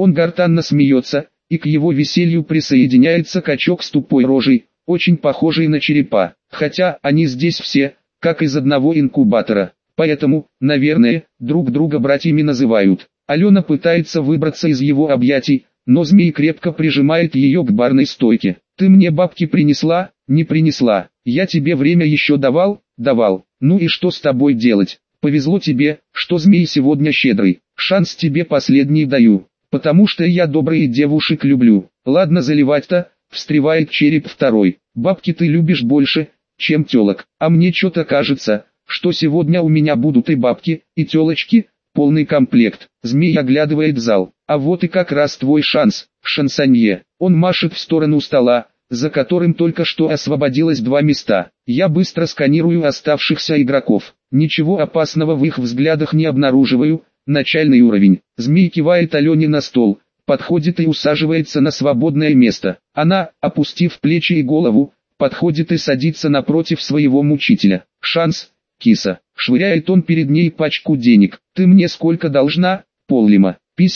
Он гортанно смеется, и к его веселью присоединяется качок с тупой рожей, очень похожий на черепа, хотя они здесь все, как из одного инкубатора, поэтому, наверное, друг друга братьями называют. Алена пытается выбраться из его объятий, но змей крепко прижимает ее к барной стойке. «Ты мне бабки принесла, не принесла? Я тебе время еще давал, давал. Ну и что с тобой делать? Повезло тебе, что змей сегодня щедрый. Шанс тебе последний даю, потому что я добрые девушек люблю. Ладно заливать-то», встревает череп второй. «Бабки ты любишь больше, чем телок, а мне что-то кажется, что сегодня у меня будут и бабки, и телочки, полный комплект». Змей оглядывает зал. «А вот и как раз твой шанс, шансонье». Он машет в сторону стола, за которым только что освободилось 2 места. Я быстро сканирую оставшихся игроков. Ничего опасного в их взглядах не обнаруживаю. Начальный уровень. Змей кивает Алене на стол, подходит и усаживается на свободное место. Она, опустив плечи и голову, подходит и садится напротив своего мучителя. «Шанс, киса», швыряет он перед ней пачку денег. «Ты мне сколько должна, Поллима?»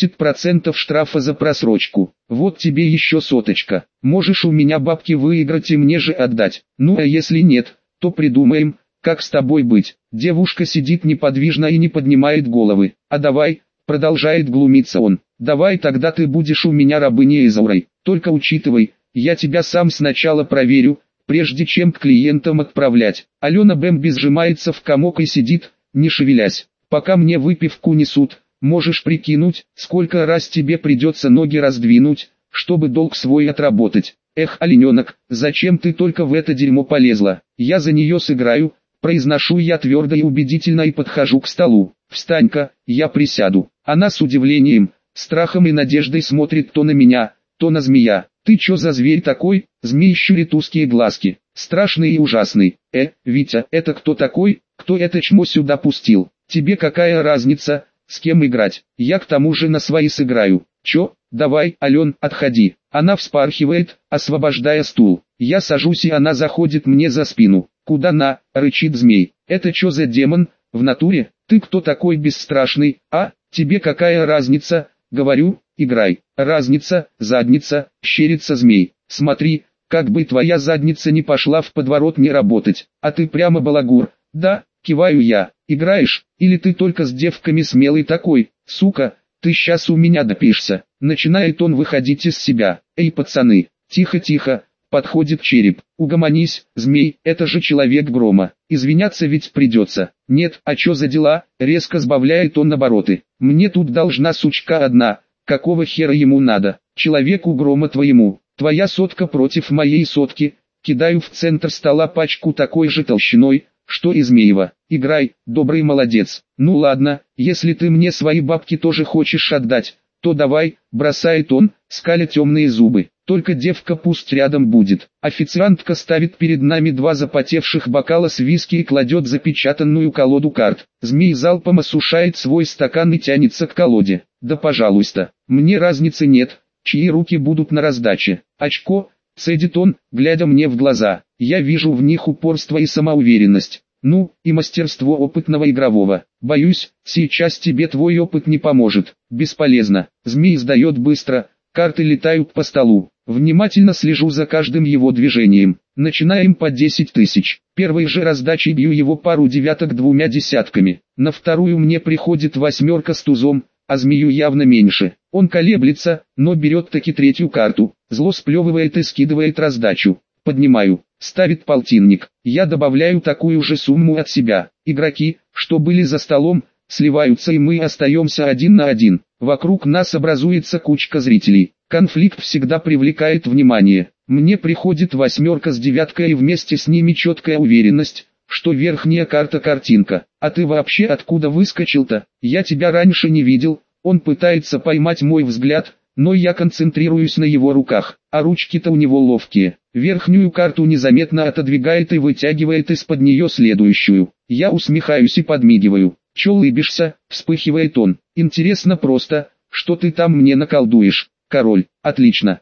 50% штрафа за просрочку. «Вот тебе еще соточка. Можешь у меня бабки выиграть и мне же отдать. Ну а если нет, то придумаем, как с тобой быть». Девушка сидит неподвижно и не поднимает головы. «А давай», продолжает глумиться он, «давай тогда ты будешь у меня рабыней Изаурой. Только учитывай, я тебя сам сначала проверю, прежде чем к клиентам отправлять». Алена Бэмби сжимается в комок и сидит, не шевелясь. «Пока мне выпивку несут, можешь прикинуть, сколько раз тебе придется ноги раздвинуть, чтобы долг свой отработать. Эх, олененок, зачем ты только в это дерьмо полезла? Я за нее сыграю», произношу я твердо и убедительно и подхожу к столу. «Встань-ка, я присяду». Она с удивлением, страхом и надеждой смотрит то на меня, то на змея. «Ты чё за зверь такой?» Змей щурит узкие глазки. «Страшный и ужасный». Витя, это кто такой? Кто это чмо сюда пустил? Тебе какая разница, с кем играть? Я к тому же на свои сыграю». «Чё? Давай, Ален, отходи». Она вспархивает, освобождая стул. Я сажусь и она заходит мне за спину. «Куда на?» — рычит змей. «Это чё за демон, в натуре? Ты кто такой бесстрашный, а? Тебе какая разница?» Говорю, играй. «Разница, задница», щерится змей. «Смотри, как бы твоя задница не пошла в подворот не работать. А ты прямо балагур». «Да», киваю я. «Играешь, или ты только с девками смелый такой, сука, ты щас у меня допишься». Начинает он выходить из себя. «Эй, пацаны, тихо-тихо», подходит череп. «Угомонись, змей, это же человек грома. Извиняться ведь придется». «Нет, а чё за дела?» Резко сбавляет он обороты. «Мне тут должна сучка одна. Какого хера ему надо? Человеку грома твоему. Твоя сотка против моей сотки». Кидаю в центр стола пачку такой же толщиной, что и Змеева. «Играй, добрый молодец». «Ну ладно, если ты мне свои бабки тоже хочешь отдать, то давай», бросает он, скаля темные зубы. «Только девка пусть рядом будет». Официантка ставит перед нами 2 запотевших бокала с виски и кладет запечатанную колоду карт. Змей залпом осушает свой стакан и тянется к колоде. «Да пожалуйста, мне разницы нет, чьи руки будут на раздаче». «Очко», цедит он, глядя мне в глаза. Я вижу в них упорство и самоуверенность. «Ну, и мастерство опытного игрового. Боюсь, сейчас тебе твой опыт не поможет». «Бесполезно». Змей сдает быстро, карты летают по столу. Внимательно слежу за каждым его движением. Начинаем по 10 тысяч. Первой же раздачей бью его пару девяток 2 десятками. На вторую мне приходит 8 с тузом, а змею явно меньше. Он колеблется, но берет таки 3-ю карту. Зло сплевывает и скидывает раздачу. Поднимаю. Ставит полтинник. Я добавляю такую же сумму от себя. Игроки, что были за столом, сливаются и мы остаемся 1 на 1. Вокруг нас образуется кучка зрителей. Конфликт всегда привлекает внимание. Мне приходит 8 с девяткой и вместе с ними четкая уверенность, что верхняя карта картинка. «А ты вообще откуда выскочил-то? Я тебя раньше не видел». Он пытается поймать мой взгляд, но я концентрируюсь на его руках, а ручки-то у него ловкие. Верхнюю карту незаметно отодвигает и вытягивает из-под нее следующую. Я усмехаюсь и подмигиваю. «Чё улыбишься?» — вспыхивает он. «Интересно просто, что ты там мне наколдуешь?» «Король, отлично.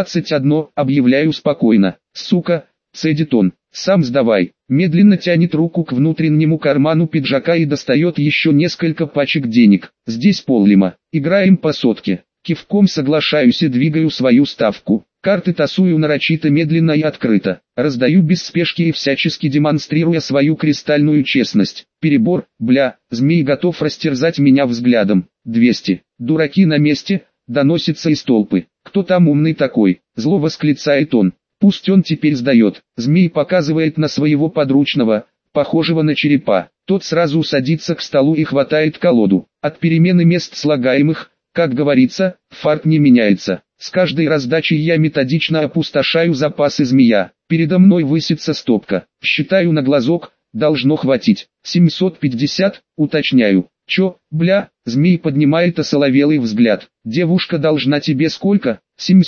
21, объявляю спокойно». «Сука», — цедит он. «Сам сдавай». Медленно тянет руку к внутреннему карману пиджака и достает еще несколько пачек денег. «Здесь Поллима. Играем по сотке». Кивком соглашаюсь и двигаю свою ставку. Карты тасую нарочито медленно и открыто. Раздаю без спешки и всячески демонстрируя свою кристальную честность. Перебор, бля, змей готов растерзать меня взглядом. 200. Дураки на месте, доносится из толпы. Кто там умный такой? Зло восклицает он. Пусть он теперь сдает. Змей показывает на своего подручного, похожего на черепа. Тот сразу садится к столу и хватает колоду. От перемены мест слагаемых, как говорится, фарт не меняется. С каждой раздачей я методично опустошаю запасы змея. Передо мной высится стопка. Считаю на глазок, должно хватить. 750, уточняю. Чё, бля, змей поднимает осоловелый взгляд. Девушка должна тебе сколько?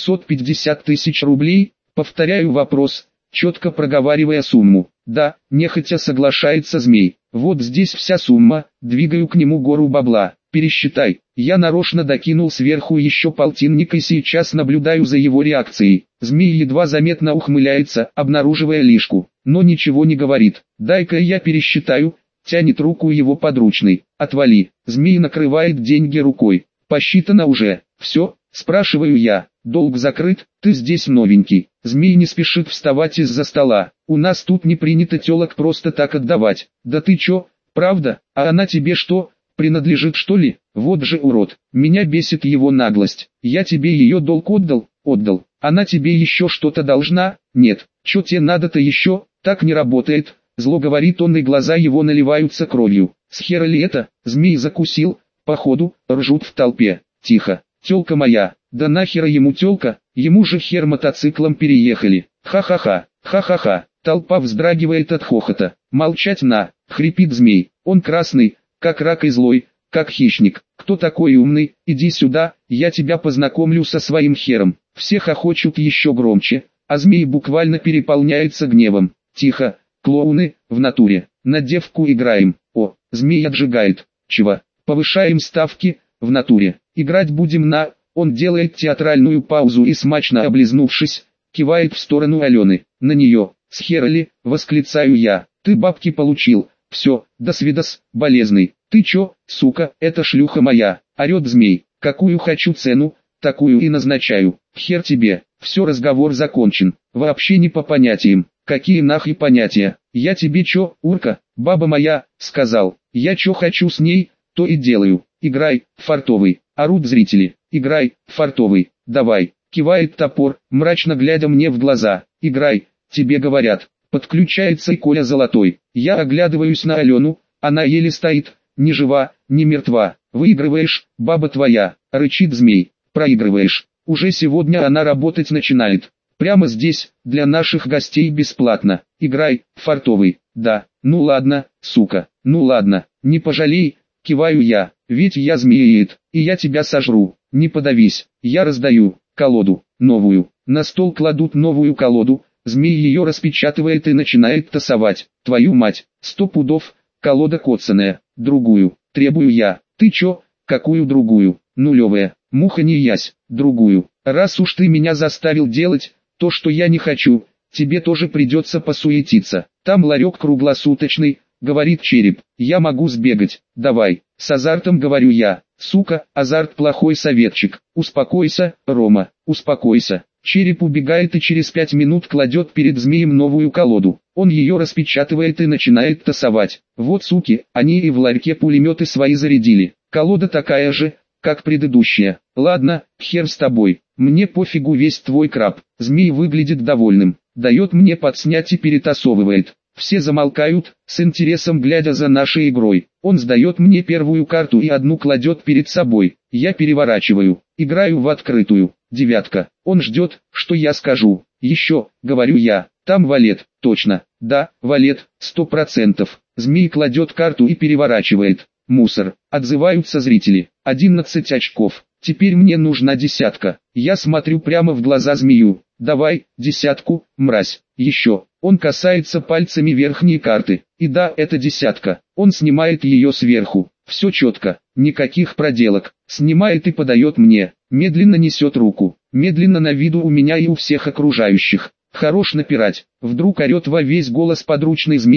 750 тысяч рублей? Повторяю вопрос, четко проговаривая сумму. Да, нехотя соглашается змей. Вот здесь вся сумма, двигаю к нему гору бабла. Пересчитай. Я нарочно докинул сверху еще полтинник и сейчас наблюдаю за его реакцией. Змей едва заметно ухмыляется, обнаруживая лишку, но ничего не говорит. Дай-ка я пересчитаю, тянет руку его подручный. Отвали. Змей накрывает деньги рукой. Посчитано уже. Все, спрашиваю я. Долг закрыт, ты здесь новенький. Змей не спешит вставать из-за стола. У нас тут не принято телок просто так отдавать. Да ты чё, правда, а она тебе что, принадлежит что ли? Вот же урод, меня бесит его наглость. Я тебе ее долг отдал? Отдал. Она тебе еще что-то должна? Нет. Чё тебе надо-то еще? Так не работает. Зло говорит он и глаза его наливаются кровью. С хера ли это? Змей закусил, походу, ржут в толпе. Тихо. Тёлка моя. Да нахера ему тёлка? Ему же хер мотоциклом переехали. Ха-ха-ха. Ха-ха-ха. Толпа вздрагивает от хохота. Молчать на. Хрипит змей. Он красный, как рак и злой, как хищник. Кто такой умный? Иди сюда, я тебя познакомлю со своим хером. Все хохочут еще громче, а змей буквально переполняется гневом. Тихо, клоуны, в натуре. На девку играем. О, змей отжигает. Чего? Повышаем ставки, в натуре. Играть будем на... Он делает театральную паузу и смачно облизнувшись, кивает в сторону Алены. На нее. С хера ли, восклицаю я. Ты бабки получил. Все, до свидос, болезный. Ты чё, сука, это шлюха моя, орет змей. Какую хочу цену, такую и назначаю. Хер тебе, все, разговор закончен. Вообще не по понятиям. Какие нахуй понятия? Я тебе чё, урка, баба моя, сказал. Я чё хочу с ней, то и делаю. Играй, фартовый. Орут зрители. Играй, фартовый. Давай. Кивает топор, мрачно глядя мне в глаза. Играй, тебе говорят. Подключается и Коля Золотой. Я оглядываюсь на Алену, она еле стоит, ни жива, ни мертва. Выигрываешь, баба твоя, рычит змей. Проигрываешь. Уже сегодня она работать начинает. Прямо здесь, для наших гостей бесплатно. Играй, фартовый. Да, ну ладно, сука, ну ладно, не пожалей, киваю я. Ведь я змееед, и я тебя сожру. Не подавись, я раздаю колоду, новую. На стол кладут новую колоду. Змей ее распечатывает и начинает тасовать. Твою мать, 100 пудов, колода коцаная. Другую, требую я. Ты чё, какую другую? Нулевая, муха не ясь, другую. Раз уж ты меня заставил делать то, что я не хочу, тебе тоже придется посуетиться. Там ларек круглосуточный, говорит череп. Я могу сбегать, давай. С азартом говорю я. Сука, азарт плохой советчик. Успокойся, Рома, успокойся. Череп убегает и через 5 минут кладет перед змеем новую колоду. Он ее распечатывает и начинает тасовать. Вот суки, они и в ларьке пулеметы свои зарядили. Колода такая же, как предыдущая. Ладно, хер с тобой. Мне пофигу весь твой краб. Змей выглядит довольным. Дает мне подснять и перетасовывает. Все замолкают, с интересом глядя за нашей игрой. Он сдает мне первую карту и одну кладет перед собой. Я переворачиваю. Играю в открытую. Девятка. Он ждет, что я скажу. Еще, говорю я, там валет. Точно. Да, валет, 100%. Змей кладет карту и переворачивает. Мусор. Отзываются зрители. 11 очков. Теперь мне нужна десятка. Я смотрю прямо в глаза змею. Давай, десятку, мразь. Еще. Он касается пальцами верхней карты. И да, это десятка. Он снимает ее сверху. Все четко. Никаких проделок. Снимает и подает мне. Медленно несет руку. Медленно на виду у меня и у всех окружающих. Хорош напирать. Вдруг орет во весь голос подручный змея,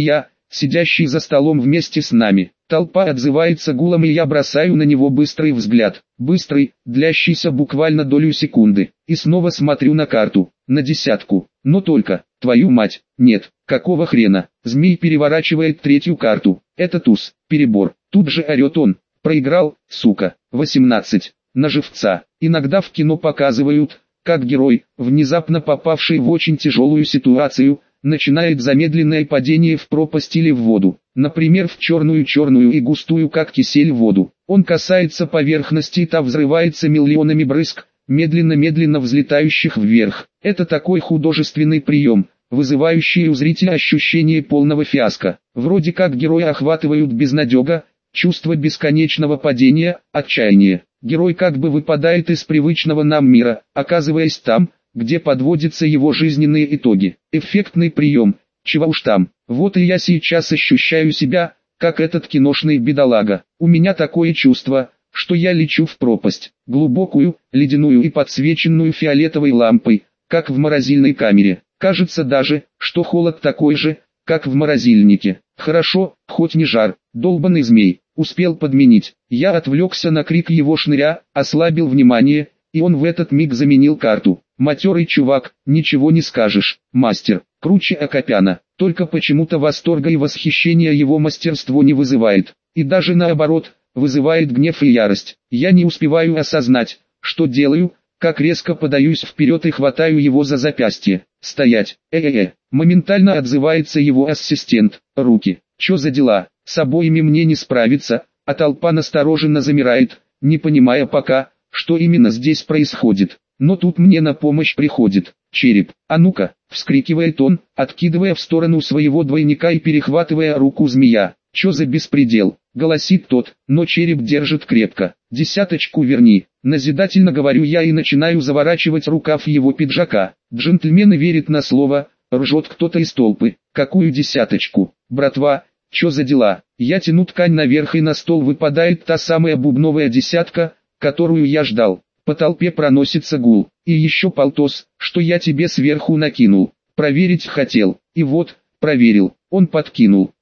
сидящий за столом вместе с нами. Толпа отзывается гулом, и я бросаю на него быстрый взгляд. Быстрый, длящийся буквально долю секунды. И снова смотрю на карту, на десятку. Но только, твою мать, нет, какого хрена? Змей переворачивает третью карту. Это туз, перебор. Тут же орет он. Проиграл, сука. 18. На живца. Иногда в кино показывают, как герой, внезапно попавший в очень тяжелую ситуацию, начинает замедленное падение в пропасть или в воду. Например, в черную и густую, как кисель, воду. Он касается поверхности, и та взрывается миллионами брызг, медленно-медленно взлетающих вверх. Это такой художественный прием, вызывающий у зрителя ощущение полного фиаско. Вроде как героя охватывают безнадега, чувство бесконечного падения, отчаяние. Герой как бы выпадает из привычного нам мира, оказываясь там, где подводятся его жизненные итоги. Эффектный прием, чего уж там. Вот и я сейчас ощущаю себя, как этот киношный бедолага. У меня такое чувство, что я лечу в пропасть, глубокую, ледяную и подсвеченную фиолетовой лампой, как в морозильной камере. Кажется даже, что холод такой же, как в морозильнике. Хорошо, хоть не жар. Долбаный змей успел подменить. Я отвлекся на крик его шныря, ослабил внимание, и он в этот миг заменил карту. Матерый чувак, ничего не скажешь, мастер, круче Акопяна. Только почему-то восторга и восхищения его мастерство не вызывает. И даже наоборот, вызывает гнев и ярость. Я не успеваю осознать, что делаю, как резко подаюсь вперед и хватаю его за запястье. Стоять, моментально отзывается его ассистент. Руки, чё за дела, с обоими мне не справиться, а толпа настороженно замирает, не понимая пока, что именно здесь происходит. Но тут мне на помощь приходит череп. А ну-ка, вскрикивает он, откидывая в сторону своего двойника и перехватывая руку змея. Чё за беспредел, голосит тот, но череп держит крепко. Десяточку верни, назидательно говорю я и начинаю заворачивать рукав его пиджака. Джентльмен верит на слово, ржет кто-то из толпы. Какую десяточку, братва, чё за дела? Я тяну ткань наверх, и на стол выпадает та самая бубновая десятка, которую я ждал. По толпе проносится гул. И еще полтос, что я тебе сверху накинул. Проверить хотел. И вот, проверил. Он подкинул.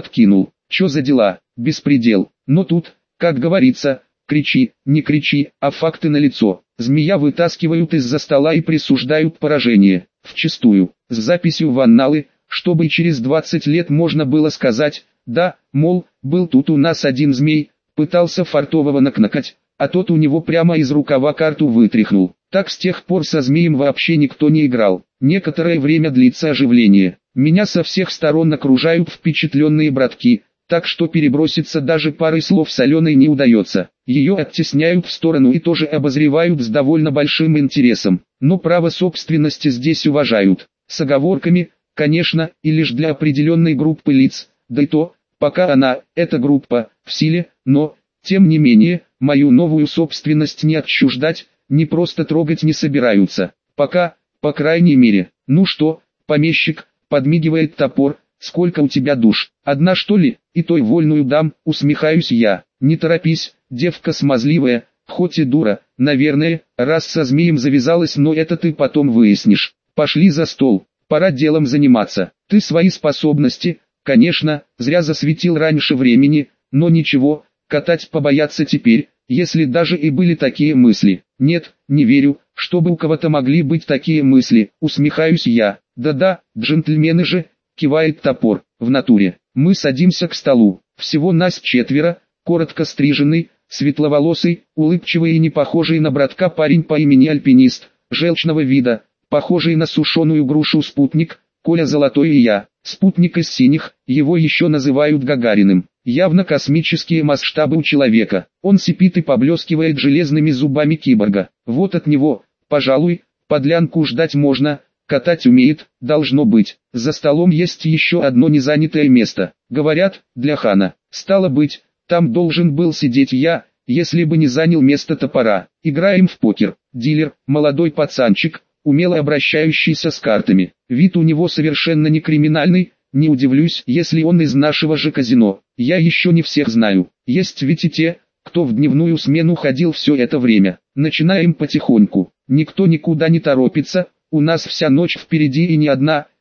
Чё за дела? Беспредел. Но тут, как говорится, кричи, не кричи, а факты налицо. Змея вытаскивают из-за стола и присуждают поражение. Вчистую. С записью в анналы, чтобы через 20 лет можно было сказать, да, мол, был тут у нас один змей, пытался фартового накнакать, а тот у него прямо из рукава карту вытряхнул. Так с тех пор со змеем вообще никто не играл. Некоторое время длится оживление. Меня со всех сторон окружают впечатленные братки, так что переброситься даже парой слов с Аленой не удается. Ее оттесняют в сторону и тоже обозревают с довольно большим интересом. Но право собственности здесь уважают. С оговорками, конечно, и лишь для определенной группы лиц, да и то, пока она, эта группа, в силе, но, тем не менее, мою новую собственность не отчуждать, не просто трогать не собираются. Пока, по крайней мере. Ну что, помещик, подмигивает топор, сколько у тебя душ? Одна что ли? И той вольную дам, усмехаюсь я. Не торопись, девка смазливая, хоть и дура, наверное, раз со змеем завязалась, но это ты потом выяснишь. Пошли за стол, пора делом заниматься. Ты свои способности, конечно, зря засветил раньше времени, но ничего, катать побояться теперь, если даже и были такие мысли. Нет, не верю, чтобы у кого-то могли быть такие мысли, усмехаюсь я. Да-да, джентльмены же, кивает топор, в натуре. Мы садимся к столу, всего нас 4, коротко стриженный, светловолосый, улыбчивый и не похожий на братка парень по имени Альпинист, желчного вида, похожий на сушеную грушу спутник, Коля Золотой и я. Спутник из синих, его еще называют Гагариным. Явно космические масштабы у человека. Он сипит и поблескивает железными зубами киборга. Вот от него, пожалуй, подлянку ждать можно, катать умеет, должно быть. За столом есть еще одно незанятое место. Говорят, для хана. Стало быть, там должен был сидеть я, если бы не занял место топора. Играем в покер. Дилер, молодой пацанчик, умело обращающийся с картами. Вид у него совершенно не криминальный, не удивлюсь, если он из нашего же казино. Я еще не всех знаю. Есть ведь и те, кто в дневную смену ходил все это время. Начинаем потихоньку. Никто никуда не торопится, у нас вся ночь впереди и ни одна,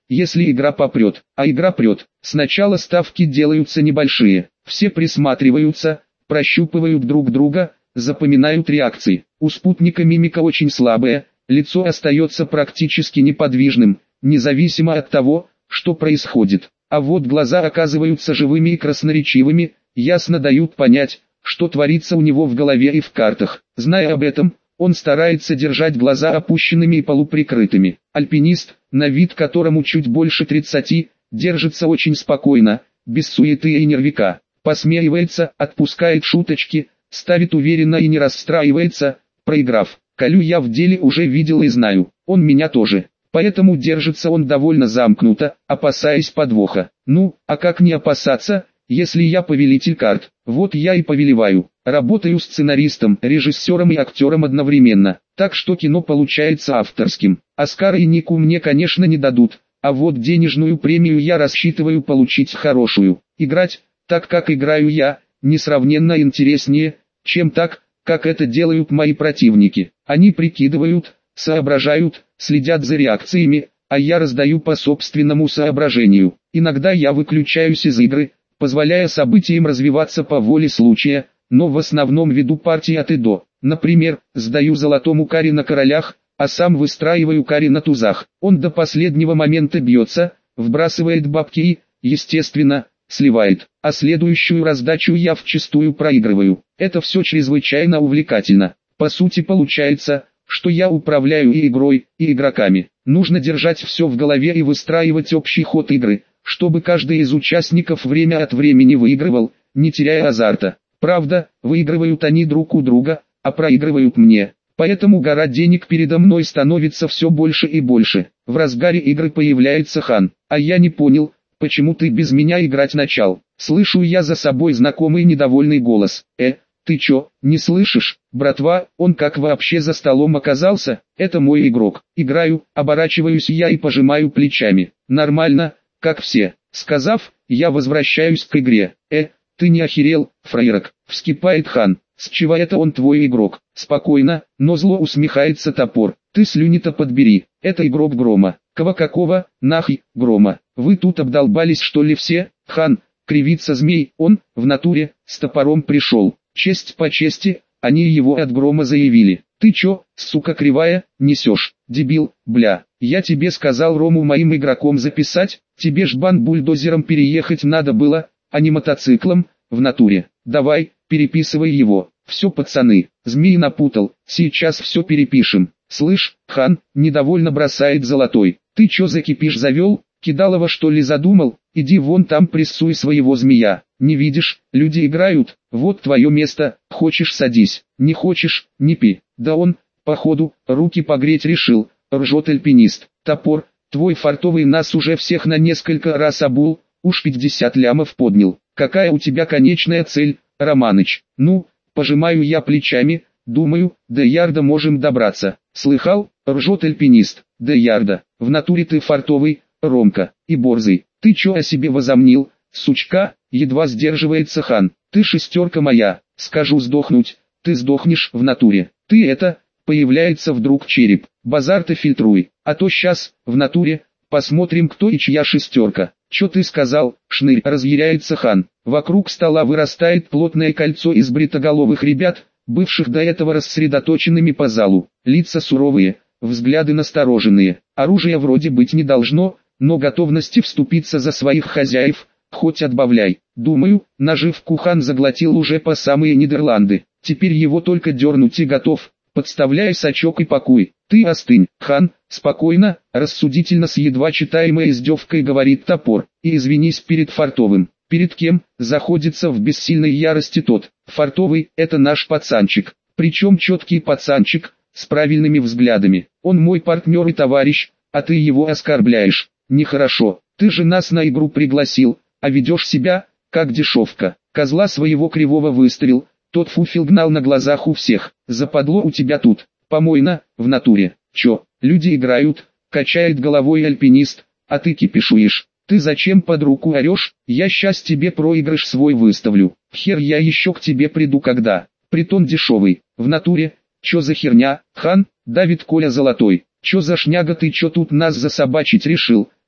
если игра попрет. А игра прет. Сначала ставки делаются небольшие. Все присматриваются, прощупывают друг друга, запоминают реакции. У спутника мимика очень слабая, лицо остается практически неподвижным, независимо от того, что происходит. А вот глаза оказываются живыми и красноречивыми, ясно дают понять, что творится у него в голове и в картах. Зная об этом, он старается держать глаза опущенными и полуприкрытыми. Альпинист, на вид которому чуть больше 30, держится очень спокойно, без суеты и нервика. Посмеивается, отпускает шуточки, ставит уверенно и не расстраивается, проиграв. Колю я в деле уже видел и знаю, он меня тоже. Поэтому держится он довольно замкнуто, опасаясь подвоха. Ну, а как не опасаться, если я повелитель карт? Вот я и повелеваю. Работаю сценаристом, режиссером и актером одновременно. Так что кино получается авторским. Оскар и Нику мне, конечно, не дадут. А вот денежную премию я рассчитываю получить хорошую. Играть, так как играю я, несравненно интереснее, чем так, как это делают мои противники. Они прикидывают, соображают, следят за реакциями, а я раздаю по собственному соображению. Иногда я выключаюсь из игры, позволяя событиям развиваться по воле случая, но в основном веду партии от и до. Например, сдаю золотому каре на королях, а сам выстраиваю каре на тузах. Он до последнего момента бьется, вбрасывает бабки и, естественно, сливает. А следующую раздачу я вчистую проигрываю. Это все чрезвычайно увлекательно. По сути получается, что я управляю и игрой, и игроками. Нужно держать все в голове и выстраивать общий ход игры, чтобы каждый из участников время от времени выигрывал, не теряя азарта. Правда, выигрывают они друг у друга, а проигрывают мне. Поэтому гора денег передо мной становится все больше и больше. В разгаре игры появляется Хан. А я не понял, почему ты без меня играть начал. Слышу я за собой знакомый недовольный голос. Ты чё, не слышишь, братва, он как вообще за столом оказался? Это мой игрок. Играю, оборачиваюсь я и пожимаю плечами. Нормально, как все. Сказав, я возвращаюсь к игре. Ты не охерел, фраерок, вскипает Хан. С чего это он твой игрок? Спокойно, но зло усмехается топор. Ты слюни-то подбери, это игрок Грома. Какого, нахуй, Грома? Вы тут обдолбались что ли все? Хан, кривится змей, он, в натуре, с топором пришел. Честь по чести, они его от Грома заявили. Ты чё, сука кривая, несешь, дебил, бля. Я тебе сказал Рому моим игроком записать, тебе ж бан-бульдозером переехать надо было, а не мотоциклом, в натуре. Давай, переписывай его. Все, пацаны, змей напутал, сейчас все перепишем. Слышь, Хан, недовольно бросает золотой. Ты чё закипишь завел, кидалово что ли задумал? Иди вон там прессуй своего змея. Не видишь, люди играют, вот твое место, хочешь садись, не хочешь, не пи. Да он, походу, руки погреть решил, ржет альпинист. Топор, твой фартовый нас уже всех на несколько раз обул, уж 50 лямов поднял. Какая у тебя конечная цель, Романыч? Ну, пожимаю я плечами, думаю, до ярда можем добраться. Слыхал, ржет альпинист, до ярда. В натуре ты фартовый, Ромка, и борзый. Ты чё о себе возомнил, сучка? Едва сдерживается Хан. Ты шестерка моя, скажу сдохнуть, ты сдохнешь в натуре. Ты это, появляется вдруг череп. Базар-то фильтруй, а то щас, в натуре, посмотрим кто и чья шестерка. Чё ты сказал, шнырь, разъяряется Хан. Вокруг стола вырастает плотное кольцо из бритоголовых ребят, бывших до этого рассредоточенными по залу. Лица суровые, взгляды настороженные. Оружия вроде быть не должно, но готовности вступиться за своих хозяев, хоть отбавляй. Думаю, наживку Хан заглотил уже по самые Нидерланды. Теперь его только дернуть и готов. Подставляй сачок и пакуй. Ты остынь, Хан, спокойно, рассудительно с едва читаемой издевкой говорит топор. И извинись перед фартовым. Перед кем? Заходится в бессильной ярости тот. Фартовый, это наш пацанчик. Причем четкий пацанчик, с правильными взглядами. Он мой партнер и товарищ, а ты его оскорбляешь. Нехорошо. Ты же нас на игру пригласил, а ведешь себя, как дешевка. Козла своего кривого выставил, тот фуфел гнал на глазах у всех. Западло у тебя тут, помойно, в натуре. Чё, люди играют, качает головой альпинист, а ты кипишуешь. Ты зачем под руку орешь? Я щас тебе проигрыш свой выставлю. Хер я еще к тебе приду когда. Притон дешевый, в натуре. Чё за херня, Хан? Давид Коля Золотой. Чё за шняга ты чё тут нас засобачить решил?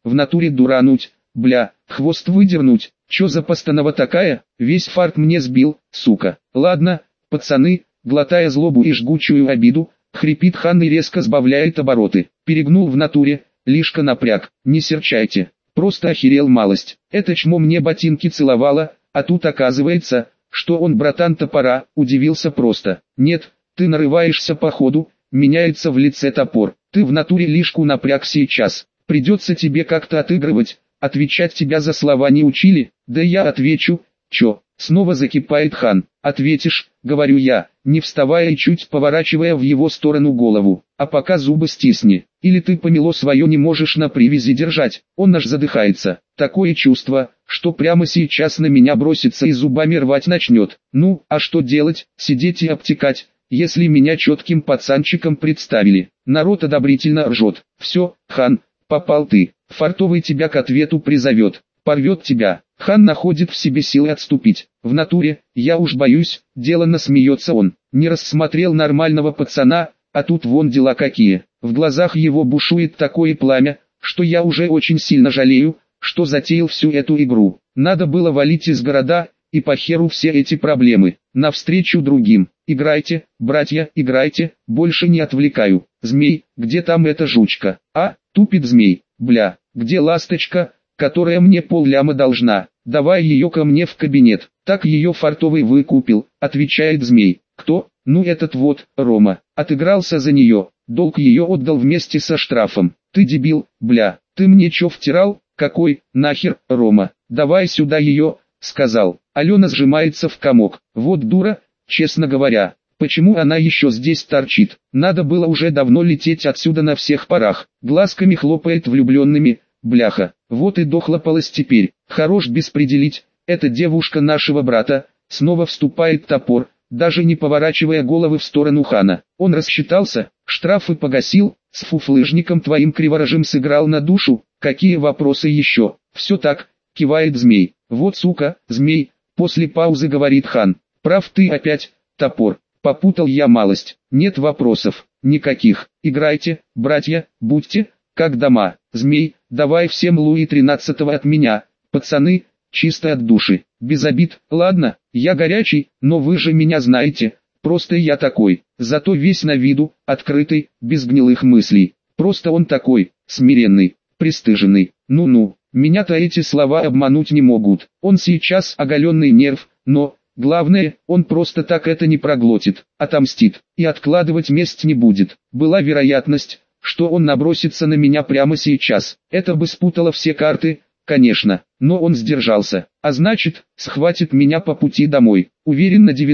в натуре дурануть, бля, хвост выдернуть, чё за постанова такая, весь фарт мне сбил, сука. Ладно, пацаны, глотая злобу и жгучую обиду, хрипит Хан и резко сбавляет обороты. Перегнул в натуре, лишка напряг, не серчайте. Просто охерел малость. Это чмо мне ботинки целовало, а тут оказывается, что он братан топора, удивился просто. Нет, ты нарываешься по ходу, меняется в лице топор. Ты в натуре лишку напряг сейчас. Придется тебе как-то отыгрывать, отвечать тебя за слова не учили. Да я отвечу, чё? Снова закипает Хан. Ответишь, говорю я, не вставая и чуть поворачивая в его сторону голову. А пока зубы стисни. Или ты помело свое не можешь на привязи держать. Он аж задыхается. Такое чувство, что прямо сейчас на меня бросится и зубами рвать начнет. Ну, а что делать, сидеть и обтекать, если меня четким пацанчиком представили. Народ одобрительно ржет. Все, Хан, попал ты. Фартовый тебя к ответу призовет. Порвет тебя. Хан находит в себе силы отступить. В натуре, я уж боюсь, деланно смеется он. Не рассмотрел нормального пацана, а тут вон дела какие. В глазах его бушует такое пламя, что я уже очень сильно жалею, что затеял всю эту игру. Надо было валить из города, и по херу все эти проблемы. Навстречу другим. Играйте, братья, играйте, больше не отвлекаю. Змей, где там эта жучка? А, тупит змей. Бля, где ласточка, которая мне полляма должна? Давай ее ко мне в кабинет. Так ее фартовый выкупил, отвечает змей. Кто? Ну этот вот, Рома. Отыгрался за нее, долг ее отдал вместе со штрафом. Ты дебил, бля, ты мне че втирал? Какой, нахер, Рома? Давай сюда ее, сказал. Алена сжимается в комок. Вот дура, честно говоря. Почему она еще здесь торчит? Надо было уже давно лететь отсюда на всех парах. Глазками хлопает влюбленными. Бляха, вот и дохлопалась теперь. Хорош беспределить, это девушка нашего брата. Снова вступает топор, даже не поворачивая головы в сторону Хана. Он рассчитался, штрафы погасил, с фуфлыжником твоим криворожим сыграл на душу. Какие вопросы еще? Все так, кивает змей. Вот сука, змей, после паузы говорит Хан. Прав ты опять, топор. Попутал я малость. Нет вопросов, никаких. Играйте, братья, будьте, как дома. Змей, давай всем Луи 13-го от меня. Пацаны, чисто от души. Без обид, ладно, я горячий, но вы же меня знаете. Просто я такой. Зато весь на виду, открытый, без гнилых мыслей. Просто он такой, смиренный, пристыженный. Ну-ну, меня-то эти слова обмануть не могут. Он сейчас оголенный нерв, но... Главное, он просто так это не проглотит, отомстит, и откладывать месть не будет. Была вероятность, что он набросится на меня прямо сейчас. Это бы спутало все карты, конечно, но он сдержался. А значит, схватит меня по пути домой. Уверен на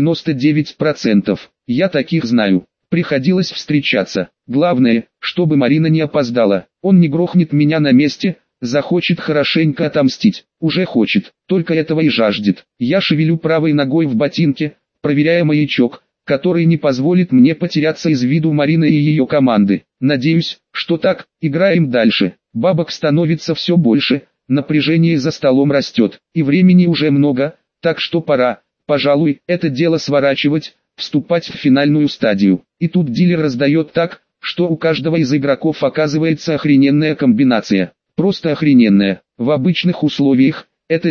99%. Я таких знаю. Приходилось встречаться. Главное, чтобы Марина не опоздала. Он не грохнет меня на месте, захочет хорошенько отомстить. Уже хочет, только этого и жаждет. Я шевелю правой ногой в ботинке, проверяя маячок, который не позволит мне потеряться из виду Марины и ее команды. Надеюсь, что так, играем дальше. Бабок становится все больше, напряжение за столом растет, и времени уже много, так что пора, пожалуй, это дело сворачивать, вступать в финальную стадию. И тут дилер раздает так, что у каждого из игроков оказывается охрененная комбинация. Просто охрененная. В обычных условиях, это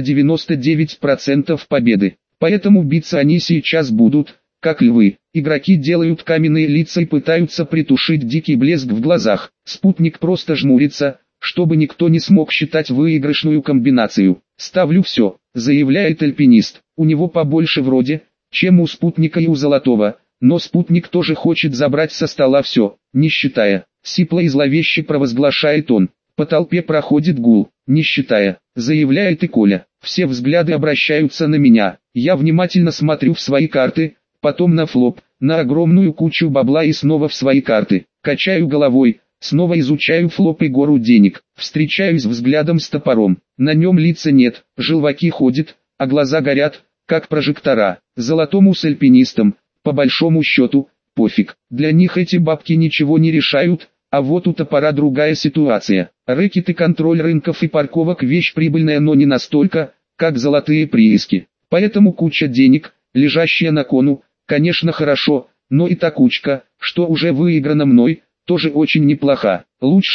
99% победы. Поэтому биться они сейчас будут, как львы. Игроки делают каменные лица и пытаются притушить дикий блеск в глазах. Спутник просто жмурится, чтобы никто не смог считать выигрышную комбинацию. «Ставлю все», заявляет альпинист. У него побольше вроде, чем у спутника и у золотого. Но спутник тоже хочет забрать со стола все, не считая. Сипло и зловеще провозглашает он. По толпе проходит гул, не считая, заявляет и Коля. Все взгляды обращаются на меня. Я внимательно смотрю в свои карты, потом на флоп, на огромную кучу бабла и снова в свои карты. Качаю головой, снова изучаю флоп и гору денег. Встречаюсь взглядом с топором. На нем лица нет, желваки ходят, а глаза горят, как прожектора. Золотому с альпинистом, по большому счету, пофиг. Для них эти бабки ничего не решают. А вот у топора другая ситуация. Рэкет и контроль рынков и парковок вещь прибыльная, но не настолько, как золотые прииски. Поэтому куча денег, лежащая на кону, конечно хорошо, но и та кучка, что уже выиграна мной, тоже очень неплоха. Лучше,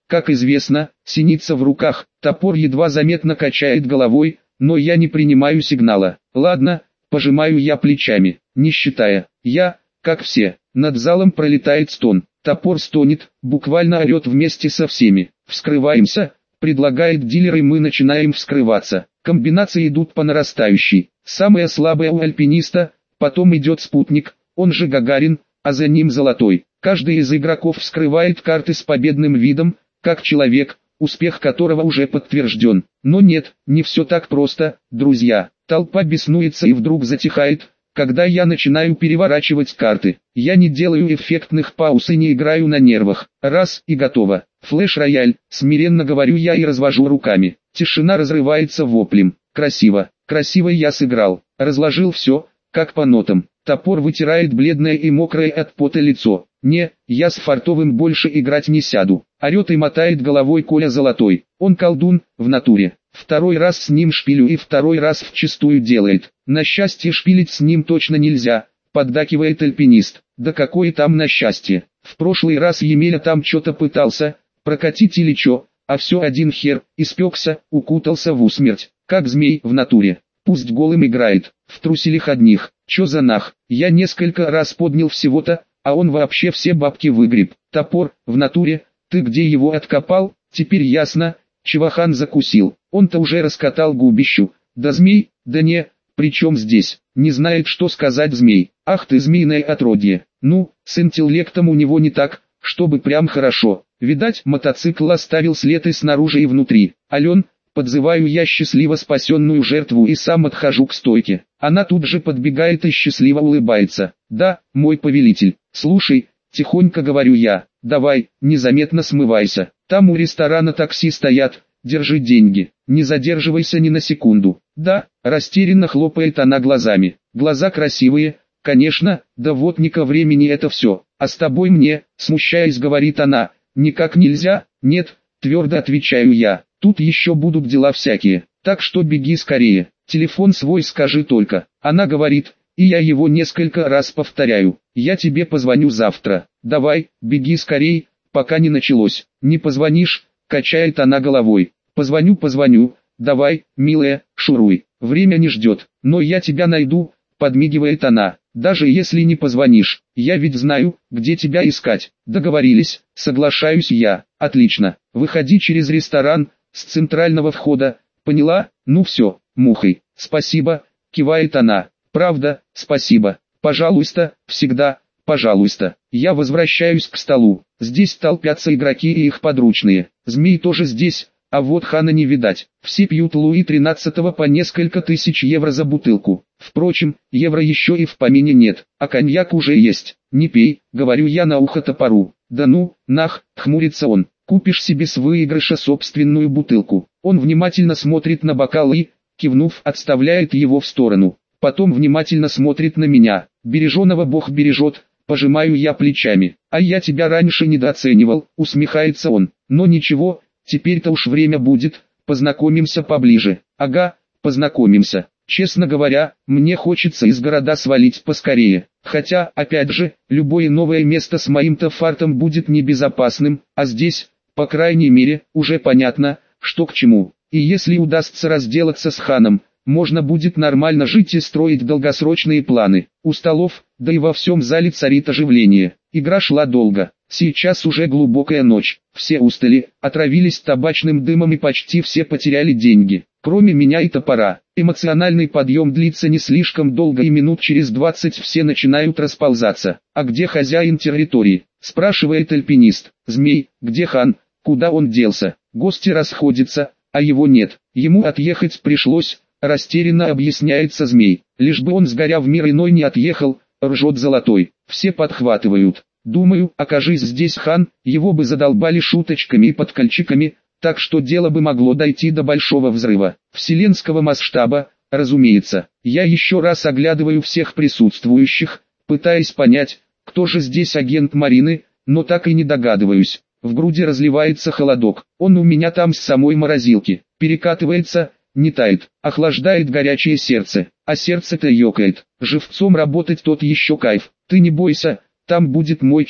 как известно, синица в руках, топор едва заметно качает головой, но я не принимаю сигнала. Ладно, пожимаю я плечами, не считая, я, как все, над залом пролетает стон, топор стонет, буквально орет вместе со всеми. Вскрываемся, предлагает дилер, и мы начинаем вскрываться. Комбинации идут по нарастающей. Самая слабая у альпиниста, потом идет спутник, он же Гагарин, а за ним золотой. Каждый из игроков вскрывает карты с победным видом, как человек, успех которого уже подтвержден. Но нет, не все так просто, друзья. Толпа беснуется и вдруг затихает, когда я начинаю переворачивать карты. Я не делаю эффектных пауз и не играю на нервах. Раз и готово. Флэш-рояль, смиренно говорю я и развожу руками. Тишина разрывается воплем. Красиво, красиво я сыграл. Разложил все, как по нотам. Топор вытирает бледное и мокрое от пота лицо. Не, я с фартовым больше играть не сяду. Орет и мотает головой Коля Золотой. Он колдун, в натуре. Второй раз с ним шпилю и второй раз вчистую делает. На счастье шпилить с ним точно нельзя, поддакивает альпинист. Да какое там на счастье. В прошлый раз Емеля там что-то пытался прокатить или чё, а все один хер, испекся, укутался в усмерть, как змей в натуре. Пусть голым играет, в труселях одних, чё за нах. Я несколько раз поднял всего-то, а он вообще все бабки выгреб. Топор, в натуре, ты где его откопал? Теперь ясно, Чевахан закусил. Он-то уже раскатал губищу. Да змей, да не, причем здесь? Не знает, что сказать змей. Ах ты змеиное отродье. Ну, с интеллектом у него не так, чтобы прям хорошо. Видать, мотоцикл оставил след и снаружи, и внутри. Ален, подзываю я счастливо спасенную жертву и сам отхожу к стойке. Она тут же подбегает и счастливо улыбается. Да, мой повелитель. Слушай, тихонько говорю я, давай, незаметно смывайся. Там у ресторана такси стоят, держи деньги, не задерживайся ни на секунду. Да, растерянно хлопает она глазами. Глаза красивые, конечно, да вот не ко времени это все. А с тобой мне, смущаясь, говорит она, никак нельзя. Нет, твердо отвечаю я, тут еще будут дела всякие, так что беги скорее, телефон свой скажи только. Она говорит, и я его несколько раз повторяю, я тебе позвоню завтра. Давай, беги скорей, пока не началось. Не позвонишь, качает она головой. Позвоню, давай, милая, шуруй, время не ждет, но я тебя найду, подмигивает она. Даже если не позвонишь, я ведь знаю, где тебя искать. Договорились, соглашаюсь я. Отлично, выходи через ресторан, с центрального входа, поняла? Ну все, мухой. Спасибо, кивает она. Правда, спасибо. Пожалуйста, всегда, пожалуйста. Я возвращаюсь к столу. Здесь толпятся игроки и их подручные. Змей тоже здесь, а вот Хана не видать. Все пьют Луи XIII по несколько тысяч евро за бутылку. Впрочем, евро еще и в помине нет, а коньяк уже есть. Не пей, говорю я на ухо топору. Да ну, нах, хмурится он. Купишь себе с выигрыша собственную бутылку. Он внимательно смотрит на бокал и, кивнув, отставляет его в сторону. Потом внимательно смотрит на меня. Береженого Бог бережет, пожимаю я плечами. А я тебя раньше недооценивал, усмехается он. Но ничего, теперь-то уж время будет, познакомимся поближе. Ага, познакомимся. Честно говоря, мне хочется из города свалить поскорее. Хотя, опять же, любое новое место с моим-то фартом будет небезопасным, а здесь, по крайней мере, уже понятно, что к чему. И если удастся разделаться с Ханом, можно будет нормально жить и строить долгосрочные планы. У столов, да и во всем зале царит оживление. Игра шла долго. Сейчас уже глубокая ночь. Все устали, отравились табачным дымом и почти все потеряли деньги. Кроме меня и топора. Эмоциональный подъем длится не слишком долго, и минут через 20 все начинают расползаться. А где хозяин территории? Спрашивает альпинист. Змей, где Хан? Куда он делся? Гости расходятся, а его нет. Ему отъехать пришлось. Растерянно объясняется Змей. Лишь бы он, сгоря в мир иной, не отъехал, ржет Золотой. Все подхватывают. Думаю, окажись здесь Хан, его бы задолбали шуточками и подкольчиками, так что дело бы могло дойти до большого взрыва. Вселенского масштаба, разумеется. Я еще раз оглядываю всех присутствующих, пытаясь понять, кто же здесь агент Марины, но так и не догадываюсь. В груди разливается холодок. Он у меня там с самой морозилки. Перекатывается, не тает, охлаждает горячее сердце, а сердце-то ёкает. Живцом работать тот еще кайф. Ты не бойся, там будет мой чел.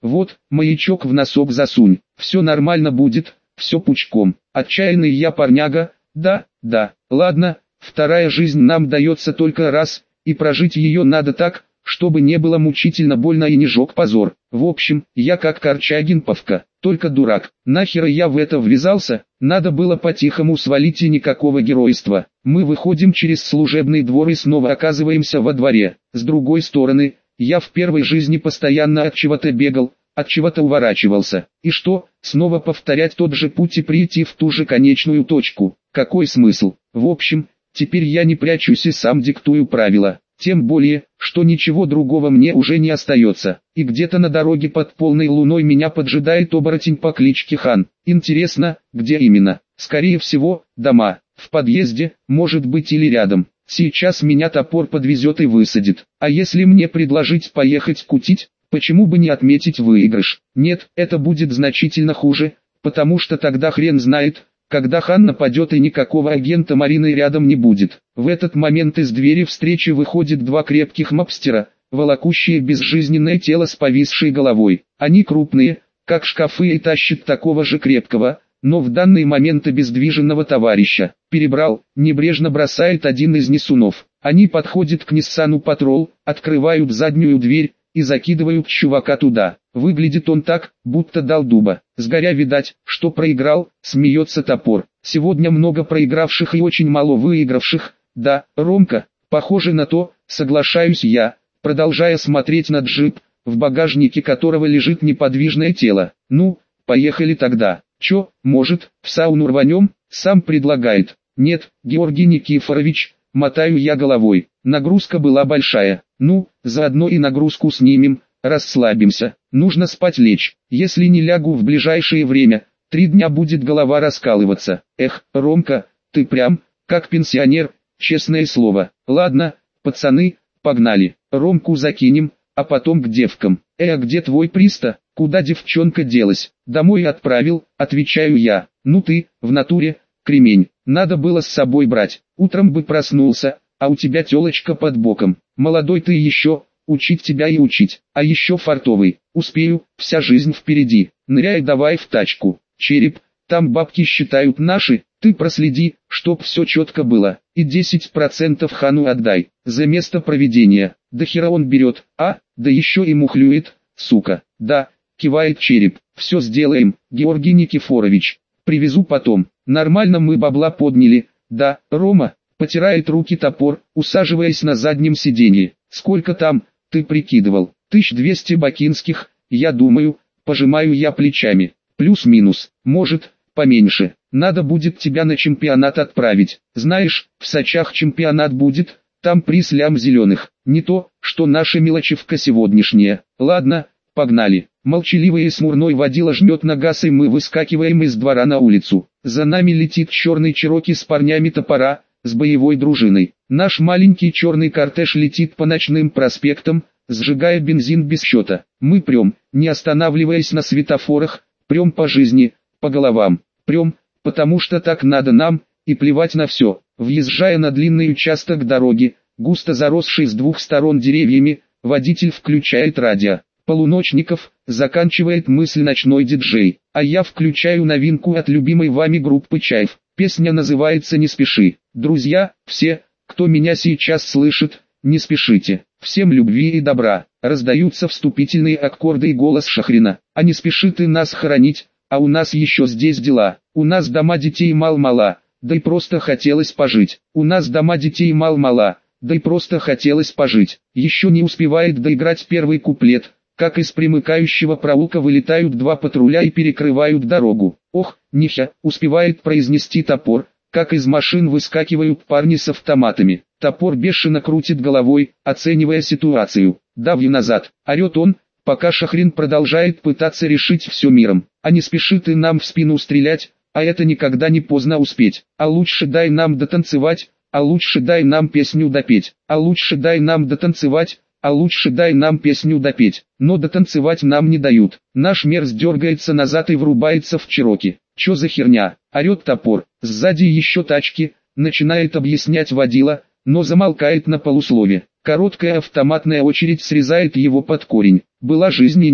Вот, маячок в носок засунь, все нормально будет, все пучком. Отчаянный я парняга, да, ладно, вторая жизнь нам дается только раз, и прожить ее надо так, чтобы не было мучительно больно и не жег позор. В общем, я как Корчагин-Павка, только дурак. Нахера я в это ввязался? Надо было по-тихому свалить и никакого геройства. Мы выходим через служебный двор и снова оказываемся во дворе. С другой стороны, я в первой жизни постоянно от чего-то бегал, от чего-то уворачивался. И что, снова повторять тот же путь и прийти в ту же конечную точку? Какой смысл? В общем, теперь я не прячусь и сам диктую правила. Тем более, что ничего другого мне уже не остается. И где-то на дороге под полной луной меня поджидает оборотень по кличке Хан. Интересно, где именно? Скорее всего, дома, в подъезде, может быть или рядом. Сейчас меня топор подвезет и высадит. А если мне предложить поехать кутить, почему бы не отметить выигрыш? Нет, это будет значительно хуже, потому что тогда хрен знает, когда Хан нападет и никакого агента Марины рядом не будет. В этот момент из двери встречи выходит два крепких мобстера, волокущие безжизненное тело с повисшей головой. Они крупные, как шкафы, и тащат такого же крепкого, но в данный момент обездвиженного товарища. Перебрал, небрежно бросает один из несунов. Они подходят к Ниссану Патрол, открывают заднюю дверь и закидывают чувака туда. Выглядит он так, будто дал дуба. Сгоря видать, что проиграл, смеется топор. Сегодня много проигравших и очень мало выигравших. Да, Ромка, похоже на то, соглашаюсь я, продолжая смотреть на джип, в багажнике которого лежит неподвижное тело. Ну, поехали тогда. Чё, может, в сауну рванем? Сам предлагает. Нет, Георгий Никифорович, мотаю я головой. Нагрузка была большая. Ну, заодно и нагрузку снимем, расслабимся. Нужно спать лечь. Если не лягу в ближайшее время, 3 дня будет голова раскалываться. Эх, Ромка, ты прям, как пенсионер, честное слово. Ладно, пацаны, погнали. Ромку закинем, а потом к девкам. А где твой Приста? Куда девчонка делась? Домой отправил, отвечаю я. Ну ты, в натуре, кремень. Надо было с собой брать. Утром бы проснулся, а у тебя тёлочка под боком. Молодой ты еще, учить тебя и учить. А еще фартовый. Успею, вся жизнь впереди. Ныряй давай в тачку. Череп, там бабки считают наши. Ты проследи, чтоб все четко было. И 10% Хану отдай. За место проведения. Да хера он берет, а? Да еще и мухлюет, сука. Да, кивает Череп. Все сделаем, Георгий Никифорович. Привезу потом. Нормально мы бабла подняли. Да, Рома, потирает руки топор, усаживаясь на заднем сиденье. Сколько там, ты прикидывал? 1200 бакинских, я думаю, пожимаю я плечами. Плюс-минус, может, поменьше. Надо будет тебя на чемпионат отправить. Знаешь, в Сочах чемпионат будет, там приз лям зеленых. Не то, что наша мелочевка сегодняшняя. Ладно, погнали. Молчаливый и смурной водила жмет на газ, и мы выскакиваем из двора на улицу. За нами летит черный Чироки с парнями топора, с боевой дружиной. Наш маленький черный кортеж летит по ночным проспектам, сжигая бензин без счета. Мы прем, не останавливаясь на светофорах, прем по жизни, по головам. Прем, потому что так надо нам, и плевать на все. Въезжая на длинный участок дороги, густо заросший с двух сторон деревьями, водитель включает радио. Полуночников, заканчивает мысль ночной диджей, а я включаю новинку от любимой вами группы Чайф. Песня называется «Не спеши». Друзья, все, кто меня сейчас слышит, не спешите. Всем любви и добра. Раздаются вступительные аккорды и голос Шахрина. А не спеши ты нас хоронить, а у нас еще здесь дела. У нас дома детей мал-мала, да и просто хотелось пожить. У нас дома детей мал-мала, да и просто хотелось пожить. Еще не успевает доиграть первый куплет, как из примыкающего проулка вылетают два патруля и перекрывают дорогу. Ох, нихя, успевает произнести топор, как из машин выскакивают парни с автоматами. Топор бешено крутит головой, оценивая ситуацию. «Дави назад!» — орет он, пока Шахрин продолжает пытаться решить все миром. «А не спеши ты нам в спину стрелять, а это никогда не поздно успеть. А лучше дай нам дотанцевать, а лучше дай нам песню допеть. А лучше дай нам дотанцевать, а лучше дай нам песню допеть». Но дотанцевать нам не дают. Наш мерз дергается назад и врубается в Чироки. «Чё за херня?» — орет топор. Сзади еще тачки, начинает объяснять водила, но замолкает на полуслове. Короткая автоматная очередь срезает его под корень. Была жизни нету.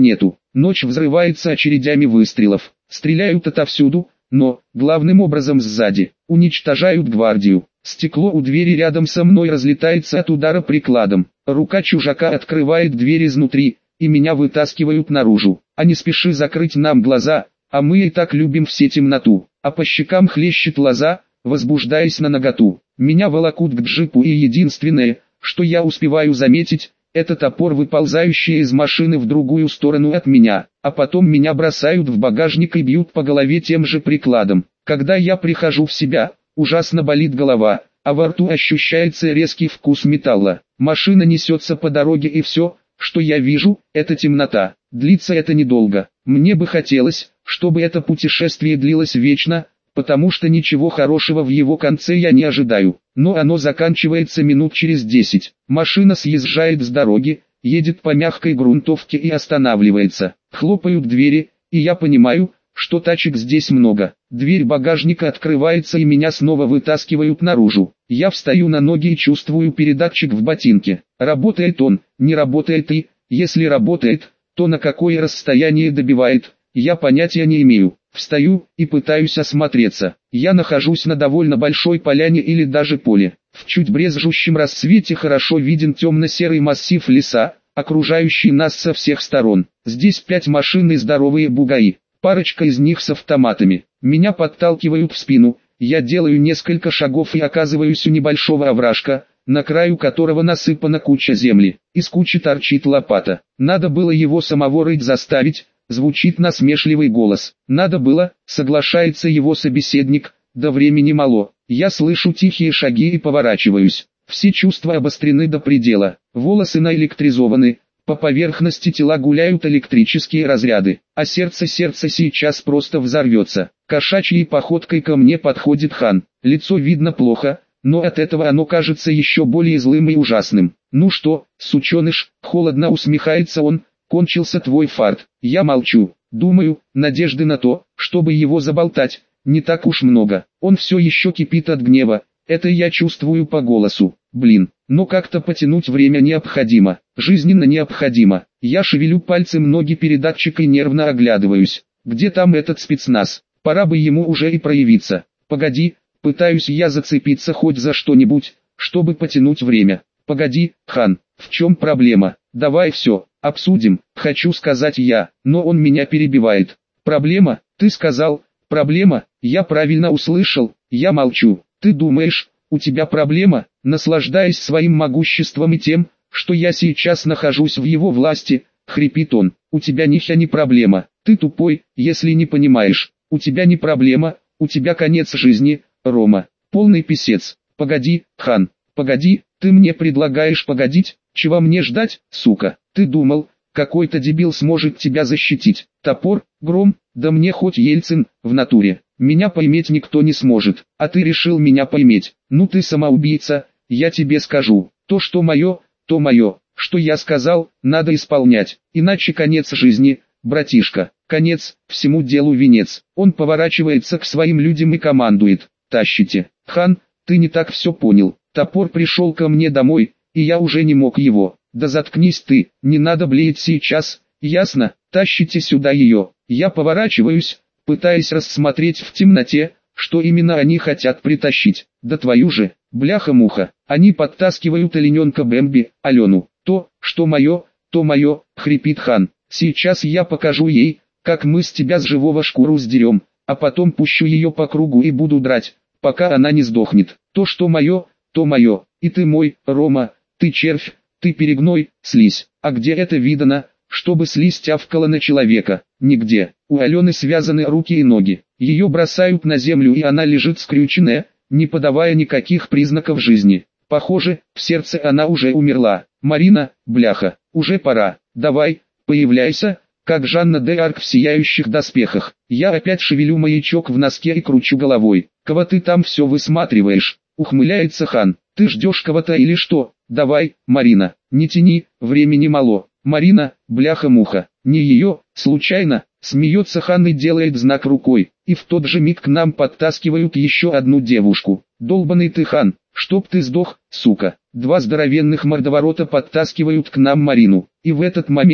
Ночь взрывается очередями выстрелов. Стреляют отовсюду, но, главным образом сзади, уничтожают гвардию. Стекло у двери рядом со мной разлетается от удара прикладом. Рука чужака открывает дверь изнутри, и меня вытаскивают наружу. А не спеши закрыть нам глаза, а мы и так любим все темноту. А по щекам хлещет лоза, возбуждаясь на наготу. Меня волокут к джипу, и единственное, что я успеваю заметить, это топор, выползающий из машины в другую сторону от меня, а потом меня бросают в багажник и бьют по голове тем же прикладом. Когда я прихожу в себя, ужасно болит голова, а во рту ощущается резкий вкус металла. Машина несется по дороге, и все, что я вижу, это темнота. Длится это недолго. Мне бы хотелось, чтобы это путешествие длилось вечно, потому что ничего хорошего в его конце я не ожидаю. Но оно заканчивается минут через 10. Машина съезжает с дороги, едет по мягкой грунтовке и останавливается. Хлопают двери, и я понимаю, что тачек здесь много. Дверь багажника открывается, и меня снова вытаскивают наружу. Я встаю на ноги и чувствую передатчик в ботинке. Работает он, не работает, и, если работает, то на какое расстояние добивает, я понятия не имею. Встаю и пытаюсь осмотреться. Я нахожусь на довольно большой поляне или даже поле. В чуть брезжущем рассвете хорошо виден темно-серый массив леса, окружающий нас со всех сторон. Здесь 5 машин и здоровые бугаи. Парочка из них с автоматами. Меня подталкивают в спину. Я делаю несколько шагов и оказываюсь у небольшого овражка, на краю которого насыпана куча земли. Из кучи торчит лопата. Надо было его самого рыть заставить. Звучит насмешливый голос. Надо было, соглашается его собеседник, да времени мало. Я слышу тихие шаги и поворачиваюсь. Все чувства обострены до предела. Волосы наэлектризованы. По поверхности тела гуляют электрические разряды. А сердце сейчас просто взорвется. Кошачьей походкой ко мне подходит хан. Лицо видно плохо, но от этого оно кажется еще более злым и ужасным. «Ну что, сученыш?» — холодно усмехается он. «Кончился твой фарт». Я молчу. Думаю, надежды на то, чтобы его заболтать, не так уж много. Он все еще кипит от гнева. Это я чувствую по голосу. Блин, но как-то потянуть время необходимо. Жизненно необходимо. Я шевелю пальцем ноги передатчика и нервно оглядываюсь. Где там этот спецназ? Пора бы ему уже и проявиться. Погоди, пытаюсь я зацепиться хоть за что-нибудь, чтобы потянуть время. Погоди, хан, в чем проблема? Давай все обсудим, хочу сказать я, но он меня перебивает. Проблема, ты сказал, проблема, я правильно услышал, я молчу. Ты думаешь, у тебя проблема? Наслаждаясь своим могуществом и тем, что я сейчас нахожусь в его власти, хрипит он. У тебя нихера не проблема, ты тупой, если не понимаешь. У тебя не проблема, у тебя конец жизни, Рома. Полный писец. Погоди, хан, погоди, ты мне предлагаешь погодить? Чего мне ждать, сука? Ты думал, какой-то дебил сможет тебя защитить? Топор, гром, да мне хоть Ельцин, в натуре. Меня поймать никто не сможет, а ты решил меня поймать. Ну ты самоубийца, я тебе скажу. То, что мое, то мое. Что я сказал, надо исполнять, иначе конец жизни, братишка. Конец, всему делу венец. Он поворачивается к своим людям и командует. Тащите. Хан, ты не так все понял. Топор пришел ко мне домой, и я уже не мог его. Да заткнись ты, не надо блеять сейчас, ясно? Тащите сюда ее. Я поворачиваюсь, пытаясь рассмотреть в темноте, что именно они хотят притащить. Да твою же, бляха-муха. Они подтаскивают олененка Бэмби, Алену. То, что мое, то мое, хрипит хан. Сейчас я покажу ей, как мы с тебя с живого шкуру сдерем, а потом пущу ее по кругу и буду драть, пока она не сдохнет. То, что мое, то мое. И ты мой, Рома, ты червь, ты перегной, слизь. А где это видано, чтобы слизь тявкала на человека? Нигде. У Алены связаны руки и ноги. Ее бросают на землю, и она лежит скрюченная, не подавая никаких признаков жизни. Похоже, в сердце она уже умерла. Марина, бляха, уже пора. Давай, появляйся, как Жанна д'Арк в сияющих доспехах. Я опять шевелю маячок в носке и кручу головой. Кого ты там все высматриваешь? Ухмыляется хан. Ты ждешь кого-то или что? Давай, Марина, не тяни, времени мало. Марина, бляха-муха, не ее, случайно, смеется хан и делает знак рукой. И в тот же миг к нам подтаскивают еще одну девушку. Долбаный ты хан, чтоб ты сдох, сука. Два здоровенных мордоворота подтаскивают к нам Марину. И в этот момент,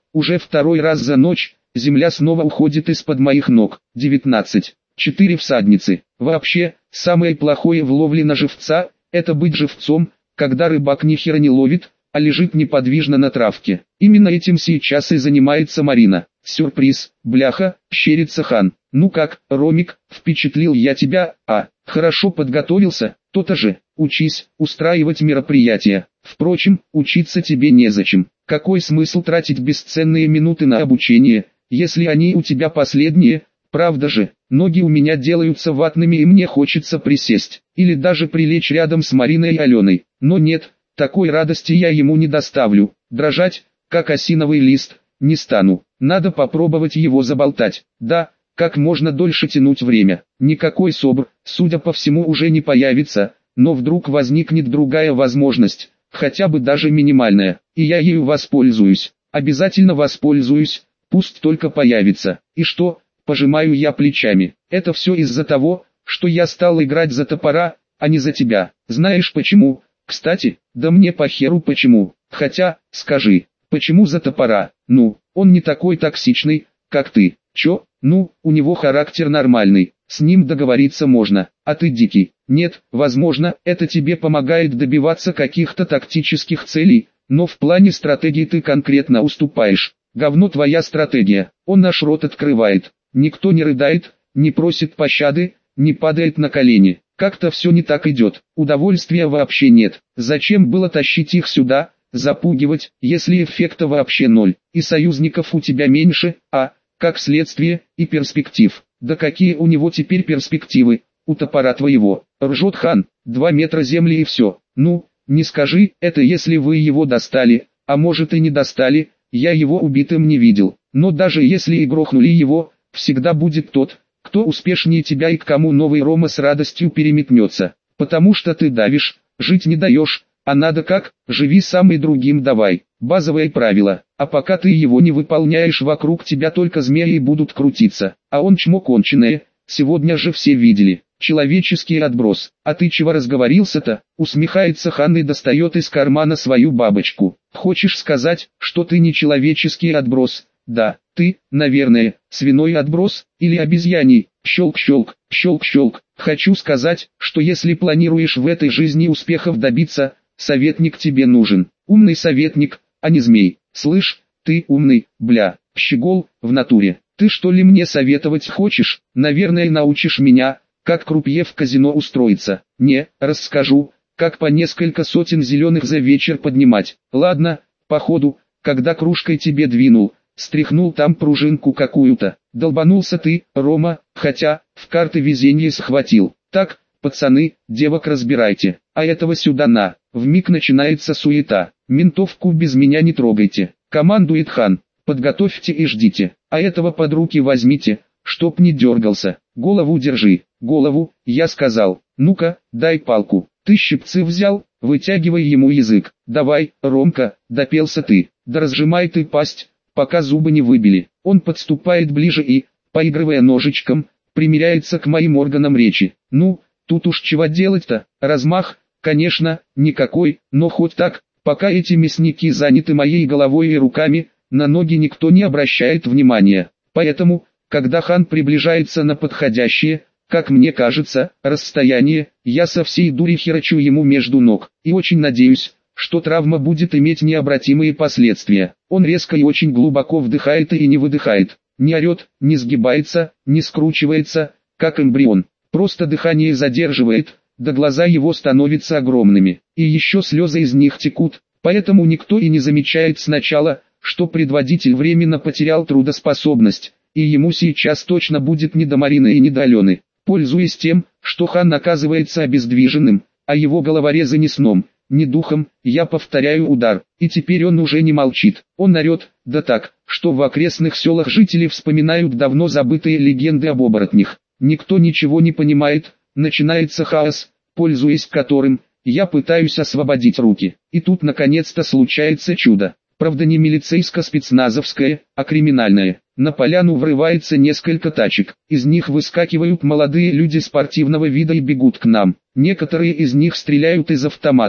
Уже второй раз за ночь, земля снова уходит из-под моих ног. 19. 4 всадницы. Вообще, самое плохое в ловле на живца – это быть живцом, когда рыбак ни хера не ловит, а лежит неподвижно на травке. Именно этим сейчас и занимается Марина. Сюрприз, бляха, щерится Хан. Ну как, Ромик, впечатлил я тебя, а? Хорошо подготовился, то-то же. Учись устраивать мероприятия. Впрочем, учиться тебе незачем. Какой смысл тратить бесценные минуты на обучение, если они у тебя последние? Правда же, ноги у меня делаются ватными и мне хочется присесть, или даже прилечь рядом с Мариной и Аленой. Но нет, такой радости я ему не доставлю. Дрожать, как осиновый лист, не стану. Надо попробовать его заболтать. Да, как можно дольше тянуть время. Никакой СОБР, судя по всему, уже не появится, но вдруг возникнет другая возможность, хотя бы даже минимальная, и я ею воспользуюсь. Обязательно воспользуюсь, пусть только появится. И что? Пожимаю я плечами. Это все из-за того, что я стал играть за топора, а не за тебя. Знаешь почему? Кстати, да мне похеру почему. Хотя, скажи, почему за топора? Ну, он не такой токсичный, как ты. Чё? Ну, у него характер нормальный, с ним договориться можно, а ты дикий. Нет, возможно, это тебе помогает добиваться каких-то тактических целей, но в плане стратегии ты конкретно уступаешь. Говно твоя стратегия. Он наш рот открывает. Никто не рыдает, не просит пощады, не падает на колени. Как-то все не так идет. Удовольствия вообще нет. Зачем было тащить их сюда, запугивать, если эффекта вообще ноль, и союзников у тебя меньше, а, как следствие, и перспектив. Да какие у него теперь перспективы, у топора твоего? Ржет Хан. 2 метра земли и все. Ну, не скажи, это если вы его достали, а может и не достали, я его убитым не видел. Но даже если и грохнули его, всегда будет тот, кто успешнее тебя и к кому новый Рома с радостью переметнется. Потому что ты давишь, жить не даешь, а надо как, живи сам и другим давай. Базовое правило, а пока ты его не выполняешь, вокруг тебя только змеи будут крутиться. А он чмо конченое, сегодня же все видели. Человеческий отброс. А ты чего разговорился-то? Усмехается Хан и достает из кармана свою бабочку. Хочешь сказать, что ты не человеческий отброс? Да, ты, наверное, свиной отброс, или обезьяний. Щелк-щелк, щелк-щелк. Хочу сказать, что если планируешь в этой жизни успехов добиться, советник тебе нужен. Умный советник, а не змей. Слышь, ты умный, бля, щегол, в натуре. Ты что ли мне советовать хочешь? Наверное, научишь меня, как крупье в казино устроиться. Не, расскажу, как по несколько сотен зеленых за вечер поднимать. Ладно, походу, когда кружкой тебе двинул, стряхнул там пружинку какую-то. Долбанулся ты, Рома, хотя, в карты везенье схватил. Так, пацаны, девок разбирайте, а этого сюда на. Вмиг начинается суета. Ментовку без меня не трогайте. Командует Хан. Подготовьте и ждите. А этого под руки возьмите, чтоб не дергался. Голову держи. Голову, я сказал. Ну-ка, дай палку. Ты щипцы взял? Вытягивай ему язык. Давай, Ромка, допелся ты. Да разжимай ты пасть, пока зубы не выбили. Он подступает ближе и, поигрывая ножичком, примеряется к моим органам речи. Ну, тут уж чего делать-то? Размах, конечно, никакой, но хоть так, пока эти мясники заняты моей головой и руками, на ноги никто не обращает внимания. Поэтому, когда Хан приближается на подходящее, как мне кажется, расстояние, я со всей дури херачу ему между ног, и очень надеюсь, что травма будет иметь необратимые последствия. Он резко и очень глубоко вдыхает и не выдыхает, не орет, не сгибается, не скручивается, как эмбрион, просто дыхание задерживает, да глаза его становятся огромными, и еще слезы из них текут, поэтому никто и не замечает сначала, что предводитель временно потерял трудоспособность, и ему сейчас точно будет не до Марины и не до Алены. Пользуясь тем, что Хан оказывается обездвиженным, а его головорезы ни сном, ни духом, я повторяю удар, и теперь он уже не молчит. Он орет, да так, что в окрестных селах жители вспоминают давно забытые легенды об оборотнях. Никто ничего не понимает, начинается хаос, пользуясь которым, я пытаюсь освободить руки. И тут наконец-то случается чудо. Правда не милицейско-спецназовское, а криминальное. На поляну врывается несколько тачек, из них выскакивают молодые люди спортивного вида и бегут к нам. Некоторые из них стреляют из автоматов.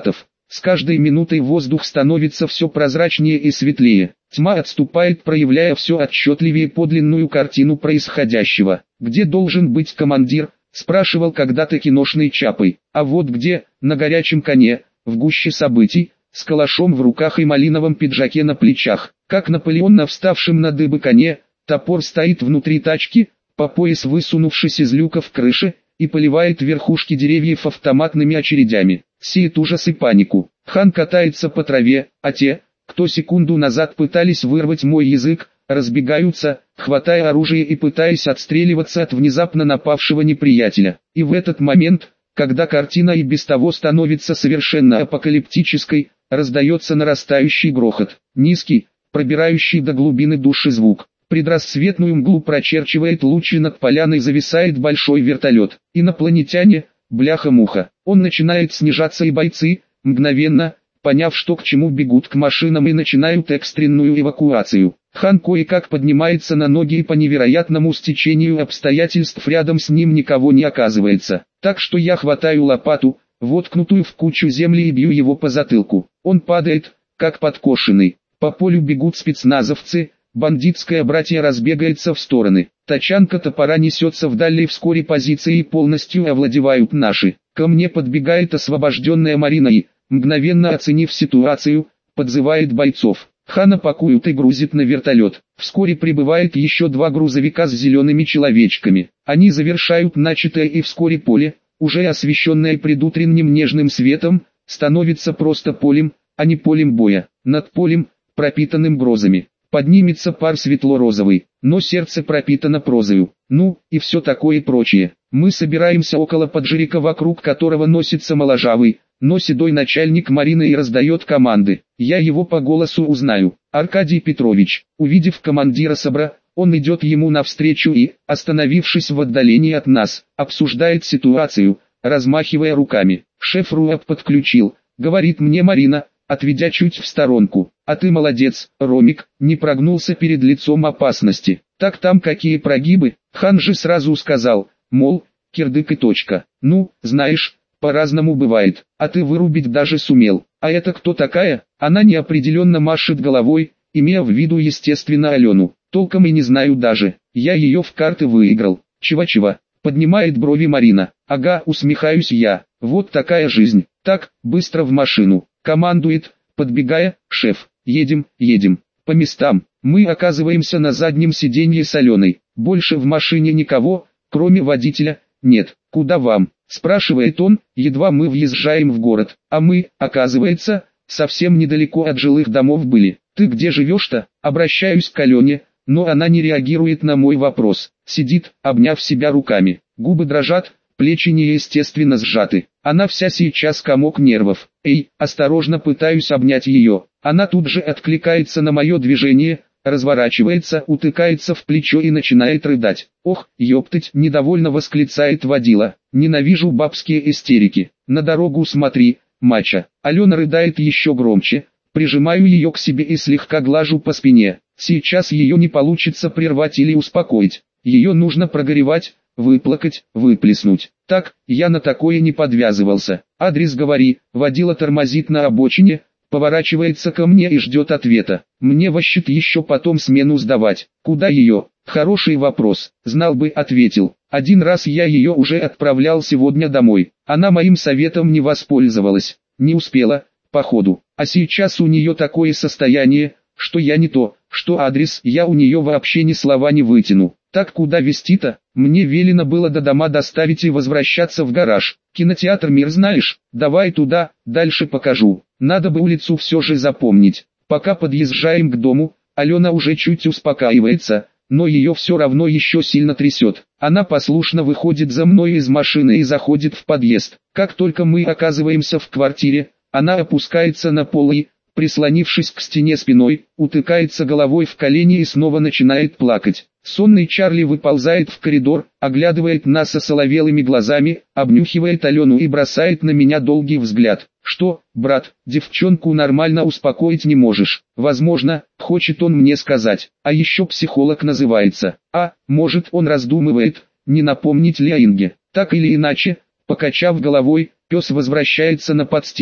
С каждой минутой воздух становится все прозрачнее и светлее. Тьма отступает, проявляя все отчетливее подлинную картину происходящего. «Где должен быть командир?» — спрашивал когда-то киношный Чапай. А вот где, на горячем коне, в гуще событий, с калашом в руках и малиновом пиджаке на плечах. Как Наполеон на вставшем на дыбы коне, топор стоит внутри тачки, по пояс высунувшись из люка в крыше, и поливает верхушки деревьев автоматными очередями. Сеет ужас и панику. Хан катается по траве, а те, кто секунду назад пытались вырвать мой язык, разбегаются, хватая оружие и пытаясь отстреливаться от внезапно напавшего неприятеля. И в этот момент, когда картина и без того становится совершенно апокалиптической, раздается нарастающий грохот. Низкий, пробирающий до глубины души звук. Предрассветную мглу прочерчивает луч, и над поляной зависает большой вертолет. Инопланетяне, бляха-муха. Он начинает снижаться, и бойцы, мгновенно, поняв, что к чему, бегут к машинам и начинают экстренную эвакуацию. Хан кое-как поднимается на ноги, и по невероятному стечению обстоятельств рядом с ним никого не оказывается. Так что я хватаю лопату, воткнутую в кучу земли, и бью его по затылку. Он падает, как подкошенный. По полю бегут спецназовцы. Бандитское братье разбегается в стороны. Тачанка топора несется вдали, и вскоре позиции полностью овладевают наши. Ко мне подбегает освобожденная Марина и, мгновенно оценив ситуацию, подзывает бойцов. Хана пакуют и грузит на вертолет. Вскоре прибывает еще 2 грузовика с зелеными человечками. Они завершают начатое, и вскоре поле, уже освещенное предутренним нежным светом, становится просто полем, а не полем боя. Над полем, пропитанным грозами, поднимется пар светло-розовый, но сердце пропитано прозою. Ну, и все такое прочее. Мы собираемся около поджерика, вокруг которого носится моложавый, но седой начальник Марины и раздает команды. Я его по голосу узнаю. Аркадий Петрович. Увидев командира СОБРа, он идет ему навстречу и, остановившись в отдалении от нас, обсуждает ситуацию, размахивая руками. Шеф РУАП подключил, говорит мне Марина, отведя чуть в сторонку. А ты молодец, Ромик, не прогнулся перед лицом опасности. Так там какие прогибы? Хан же сразу сказал, мол, кирдык и точка. Ну, знаешь, по-разному бывает. А ты вырубить даже сумел. А это кто такая? Она неопределенно машет головой, имея в виду, естественно, Алену. Толком и не знаю даже. Я ее в карты выиграл. Чего-чего? Поднимает брови Марина. Ага, усмехаюсь я. Вот такая жизнь. Так, быстро в машину. Командует, подбегая, шеф. Едем, едем. По местам. Мы оказываемся на заднем сиденье с Аленой. Больше в машине никого, кроме водителя, нет. Куда вам? Спрашивает он, едва мы въезжаем в город. А мы, оказывается, совсем недалеко от жилых домов были. Ты где живешь-то? Обращаюсь к Алене, но она не реагирует на мой вопрос. Сидит, обняв себя руками. Губы дрожат, плечи неестественно сжаты. Она вся сейчас комок нервов. Эй, осторожно пытаюсь обнять ее. Она тут же откликается на мое движение, разворачивается, утыкается в плечо и начинает рыдать. Ох, ёптать, недовольно восклицает водила. Ненавижу бабские истерики. На дорогу смотри, мача. Алена рыдает еще громче. Прижимаю ее к себе и слегка глажу по спине. Сейчас ее не получится прервать или успокоить. Ее нужно прогоревать, выплакать, выплеснуть. Так, я на такое не подвязывался. Адрес говори. Водила тормозит на обочине, поворачивается ко мне и ждет ответа. Мне вощит еще потом смену сдавать. Куда ее? Хороший вопрос. Знал бы, ответил. Один раз я ее уже отправлял сегодня домой. Она моим советом не воспользовалась. Не успела, походу. А сейчас у нее такое состояние, что я не то, что адрес я у нее вообще ни слова не вытяну. Так куда везти-то? Мне велено было до дома доставить и возвращаться в гараж. Кинотеатр «Мир» знаешь? Давай туда, дальше покажу. Надо бы улицу все же запомнить. Пока подъезжаем к дому, Алена уже чуть успокаивается, но ее все равно еще сильно трясет. Она послушно выходит за мной из машины и заходит в подъезд. Как только мы оказываемся в квартире, она опускается на пол и, прислонившись к стене спиной, утыкается головой в колени и снова начинает плакать. Сонный Чарли выползает в коридор, оглядывает нас осоловелыми глазами, обнюхивает Алену и бросает на меня долгий взгляд. Что, брат, девчонку нормально успокоить не можешь? Возможно, хочет он мне сказать. А еще психолог называется. А, может, он раздумывает, не напомнить ли о Инге. Так или иначе, покачав головой, пес возвращается на подстилку.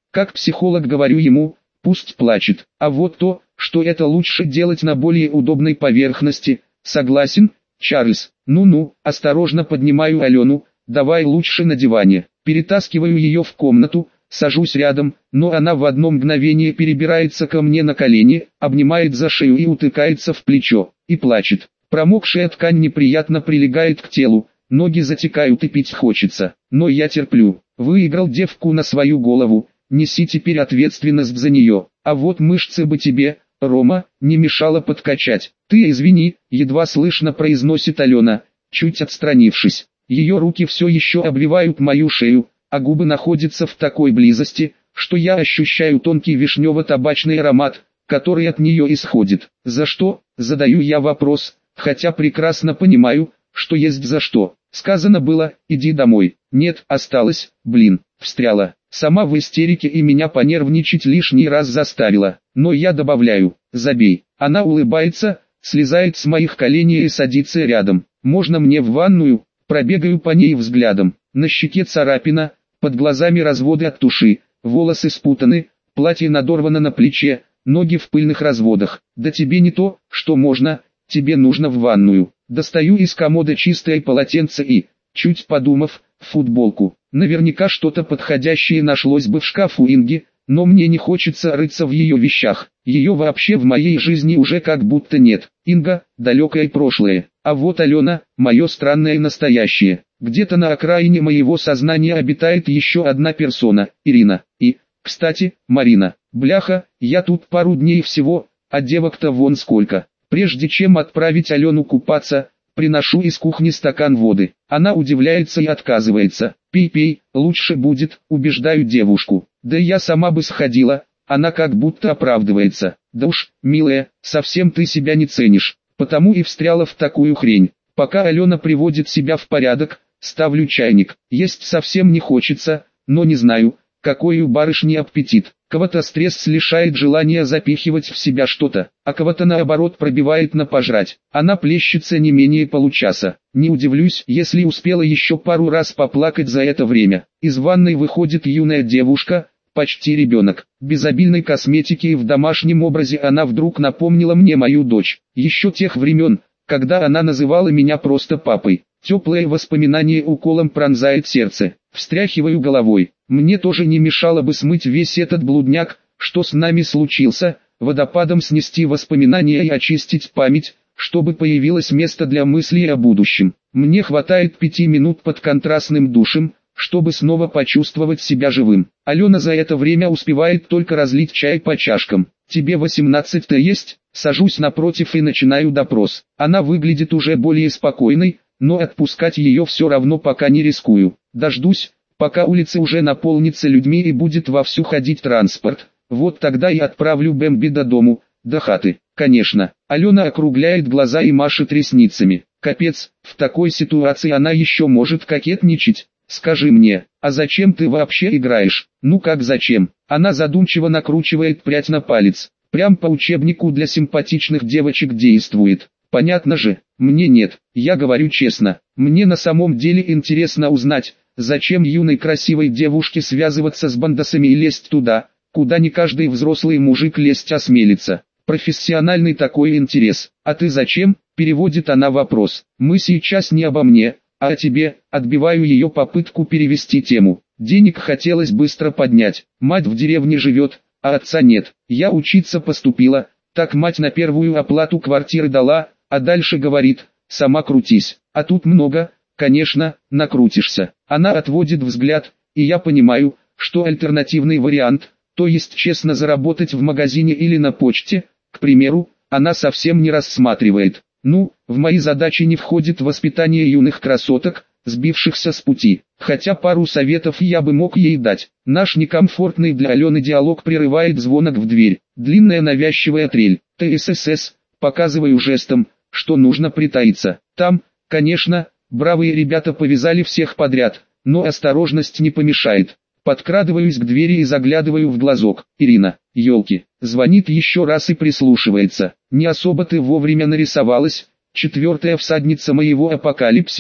Как психолог говорю ему, пусть плачет. А вот то, что это лучше делать на более удобной поверхности, согласен, Чарльз. Ну-ну, осторожно поднимаю Алену, давай лучше на диване. Перетаскиваю ее в комнату, сажусь рядом, но она в одно мгновение перебирается ко мне на колени, обнимает за шею и утыкается в плечо, и плачет. Промокшая ткань неприятно прилегает к телу, ноги затекают и пить хочется, но я терплю. Выиграл девку на свою голову, неси теперь ответственность за нее, а вот мышцы бы тебе, Рома, не мешало подкачать. Ты извини, едва слышно произносит Алена, чуть отстранившись. Ее руки все еще обвивают мою шею, а губы находятся в такой близости, что я ощущаю тонкий вишнево-табачный аромат, который от нее исходит. За что? Задаю я вопрос, хотя прекрасно понимаю, что есть за что. Сказано было, иди домой. Нет, осталось, встряла. Сама в истерике и меня понервничать лишний раз заставила. Но я добавляю, забей. Она улыбается, слезает с моих коленей и садится рядом. Можно мне в ванную? Пробегаю по ней взглядом. На щеке царапина, под глазами разводы от туши, волосы спутаны, платье надорвано на плече, ноги в пыльных разводах. Да тебе не то, что можно, тебе нужно в ванную. Достаю из комода чистое полотенце и, чуть подумав, футболку. Наверняка что-то подходящее нашлось бы в шкафу Инги, но мне не хочется рыться в ее вещах. Ее вообще в моей жизни уже как будто нет. Инга – далекое прошлое. А вот Алена – мое странное настоящее. Где-то на окраине моего сознания обитает еще одна персона – Ирина. И, кстати, Марина. Бляха, я тут пару дней всего, а девок-то вон сколько. Прежде чем отправить Алену купаться, приношу из кухни стакан воды. Она удивляется и отказывается. «Пей, лучше будет», убеждаю девушку. «Да я сама бы сходила», она как будто оправдывается. «Да уж, милая, совсем ты себя не ценишь, потому и встряла в такую хрень». Пока Алена приводит себя в порядок, ставлю чайник. Есть совсем не хочется, но не знаю, какой у барышни аппетит. Кого-то стресс лишает желания запихивать в себя что-то, а кого-то наоборот пробивает на пожрать. Она плещется не менее получаса. Не удивлюсь, если успела еще пару раз поплакать за это время. Из ванной выходит юная девушка, почти ребенок. Без обильной косметики и в домашнем образе она вдруг напомнила мне мою дочь. Еще тех времен, когда она называла меня просто папой. Теплое воспоминание уколом пронзает сердце. Встряхиваю головой. Мне тоже не мешало бы смыть весь этот блудняк, что с нами случился, водопадом снести воспоминания и очистить память, чтобы появилось место для мыслей о будущем. Мне хватает 5 минут под контрастным душем, чтобы снова почувствовать себя живым. Алена за это время успевает только разлить чай по чашкам. «Тебе 18-то есть?» Сажусь напротив и начинаю допрос. Она выглядит уже более спокойной, но отпускать ее все равно пока не рискую. Дождусь, пока улица уже наполнится людьми и будет вовсю ходить транспорт. Вот тогда и отправлю Бэмби до дому, до хаты. Конечно. Алена округляет глаза и машет ресницами. Капец, в такой ситуации она еще может кокетничать. Скажи мне, а зачем ты вообще играешь? Ну как зачем? Она задумчиво накручивает прядь на палец. Прям по учебнику для симпатичных девочек действует. Понятно же, мне нет, я говорю честно. Мне на самом деле интересно узнать, зачем юной красивой девушке связываться с бандосами и лезть туда, куда не каждый взрослый мужик лезть осмелится. Профессиональный такой интерес. А ты зачем? Переводит она вопрос. Мы сейчас не обо мне, а о тебе. Отбиваю ее попытку перевести тему. Денег хотелось быстро поднять. Мать в деревне живет, а отца нет. Я учиться поступила, так мать на первую оплату квартиры дала, а дальше говорит, сама крутись. А тут много, конечно, накрутишься. Она отводит взгляд, и я понимаю, что альтернативный вариант, то есть честно заработать в магазине или на почте, к примеру, она совсем не рассматривает. Ну, в мои задачи не входит воспитание юных красоток, сбившихся с пути. Хотя пару советов я бы мог ей дать. Наш некомфортный для Алены диалог прерывает звонок в дверь. Длинная навязчивая трель. ТСС, показываю жестом, что нужно притаиться. Там, конечно, бравые ребята повязали всех подряд, но осторожность не помешает. Подкрадываюсь к двери и заглядываю в глазок. Ирина, елки, звонит еще раз и прислушивается. Не особо ты вовремя нарисовалась. Четвертая всадница моего апокалипсиса,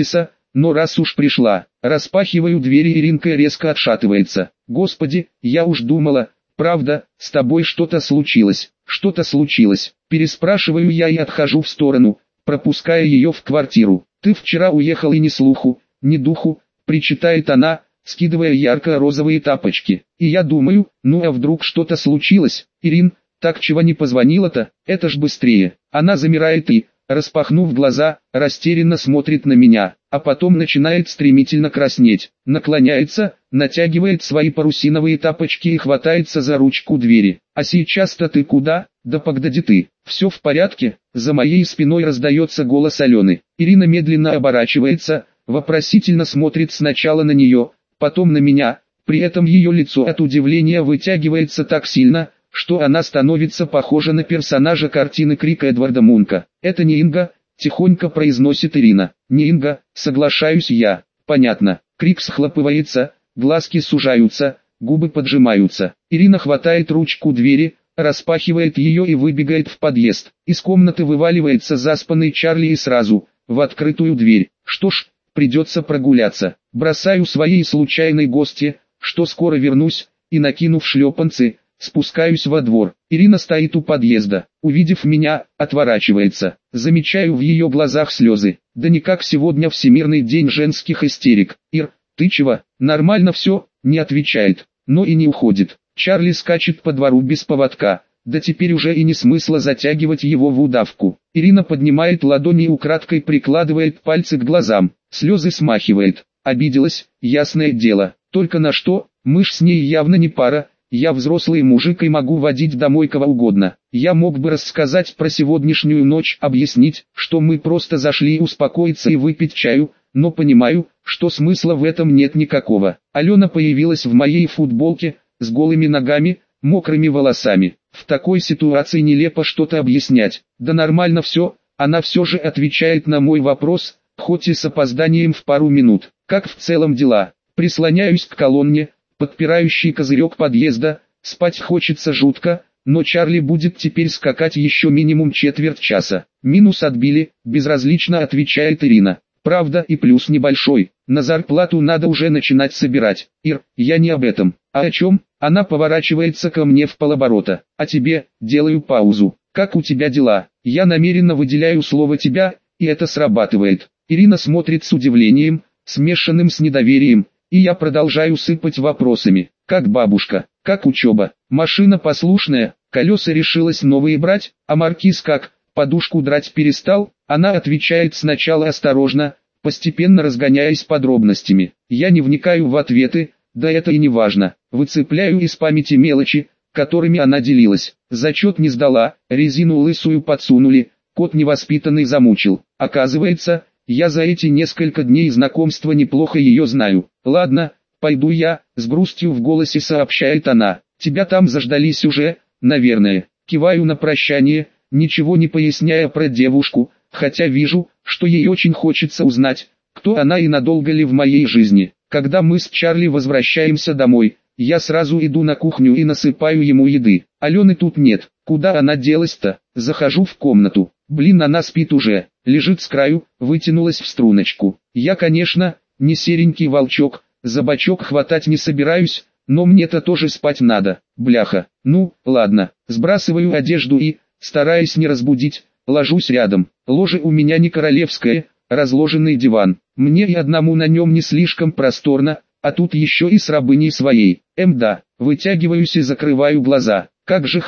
но раз уж пришла, распахиваю двери, Иринка резко отшатывается. Господи, я уж думала, правда, с тобой что-то случилось, что-то случилось. Переспрашиваю я и отхожу в сторону, пропуская ее в квартиру. Ты вчера уехал и ни слуху, ни духу, причитает она, скидывая ярко-розовые тапочки. И я думаю, ну а вдруг что-то случилось? Ирин, так чего не позвонила-то, это ж быстрее. Она замирает и, распахнув глаза, растерянно смотрит на меня, а потом начинает стремительно краснеть, наклоняется, натягивает свои парусиновые тапочки и хватается за ручку двери. А сейчас-то ты куда? Да погоди ты, все в порядке? За моей спиной раздается голос Алены. Ирина медленно оборачивается, вопросительно смотрит сначала на нее, потом на меня, при этом ее лицо от удивления вытягивается так сильно, что она становится похожа на персонажа картины Крика Эдварда Мунка. «Это не Инга», — тихонько произносит Ирина. «Не Инга», — соглашаюсь я. «Понятно». Крик схлопывается, глазки сужаются, губы поджимаются. Ирина хватает ручку двери, распахивает ее и выбегает в подъезд. Из комнаты вываливается заспанный Чарли и сразу, в открытую дверь. Что ж, придется прогуляться. Бросаю своей случайной гостье, что скоро вернусь, и накинув шлепанцы, спускаюсь во двор. Ирина стоит у подъезда. Увидев меня, отворачивается. Замечаю в ее глазах слезы. Да никак сегодня Всемирный день женских истерик. Ир, ты чего? Нормально все, не отвечает, но и не уходит. Чарли скачет по двору без поводка. Да теперь уже и не смысла затягивать его в удавку. Ирина поднимает ладони и украдкой прикладывает пальцы к глазам. Слезы смахивает. Обиделась, ясное дело. Только на что? Мы ж с ней явно не пара. Я взрослый мужик и могу водить домой кого угодно. Я мог бы рассказать про сегодняшнюю ночь, объяснить, что мы просто зашли успокоиться и выпить чаю, но понимаю, что смысла в этом нет никакого. Алена появилась в моей футболке, с голыми ногами, мокрыми волосами. В такой ситуации нелепо что-то объяснять. Да нормально все, она все же отвечает на мой вопрос, хоть и с опозданием в пару минут. Как в целом дела? Прислоняюсь к колонне, подпирающий козырек подъезда. Спать хочется жутко, но Чарли будет теперь скакать еще минимум четверть часа. Минус отбили, безразлично отвечает Ирина. Правда и плюс небольшой, на зарплату надо уже начинать собирать. Ир, я не об этом. А о чем? Она поворачивается ко мне в полоборота. А тебе, делаю паузу. Как у тебя дела? Я намеренно выделяю слово «тебя», и это срабатывает. Ирина смотрит с удивлением, смешанным с недоверием, и я продолжаю сыпать вопросами. Как бабушка? Как учеба? Машина послушная? Колеса решилась новые брать? А маркиз как? Подушку драть перестал? Она отвечает сначала осторожно, постепенно разгоняясь подробностями. Я не вникаю в ответы, да это и не важно. Выцепляю из памяти мелочи, которыми она делилась. Зачет не сдала, резину лысую подсунули, кот невоспитанный замучил. Оказывается, я за эти несколько дней знакомства неплохо ее знаю. Ладно, пойду я, с грустью в голосе сообщает она. Тебя там заждались уже, наверное. Киваю на прощание, ничего не поясняя про девушку, хотя вижу, что ей очень хочется узнать, кто она и надолго ли в моей жизни. Когда мы с Чарли возвращаемся домой, я сразу иду на кухню и насыпаю ему еды. Алены тут нет, куда она делась-то? Захожу в комнату. Блин, она спит уже, лежит с краю, вытянулась в струночку. Я, конечно, не серенький волчок, за бочок хватать не собираюсь, но мне-то тоже спать надо, бляха. Ну, ладно, сбрасываю одежду и, стараясь не разбудить, ложусь рядом. Ложе у меня не королевское, разложенный диван. Мне и одному на нем не слишком просторно, а тут еще и с рабыней своей. Да, вытягиваюсь и закрываю глаза. Как же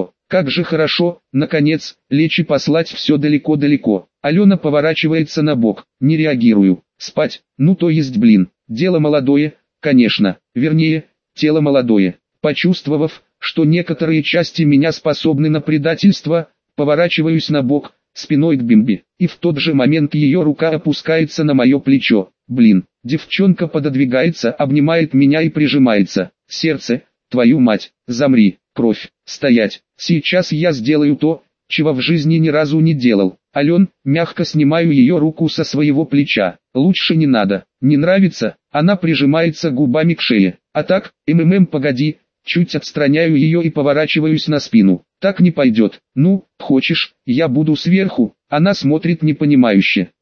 хорошо, наконец, лечь и послать все далеко-далеко. Алена поворачивается на бок, не реагирую. Спать, ну то есть блин, дело молодое, конечно, вернее, тело молодое. Почувствовав, что некоторые части меня способны на предательство, поворачиваюсь на бок, спиной к Бимби, и в тот же момент ее рука опускается на мое плечо. Блин, девчонка пододвигается, обнимает меня и прижимается. Сердце, твою мать, замри, кровь, стоять. Сейчас я сделаю то, чего в жизни ни разу не делал. Ален, мягко снимаю ее руку со своего плеча. Лучше не надо. Не нравится? Она прижимается губами к шее. А так, погоди. Чуть отстраняю ее и поворачиваюсь на спину. Так не пойдет. Ну, хочешь, я буду сверху? Она смотрит непонимающе.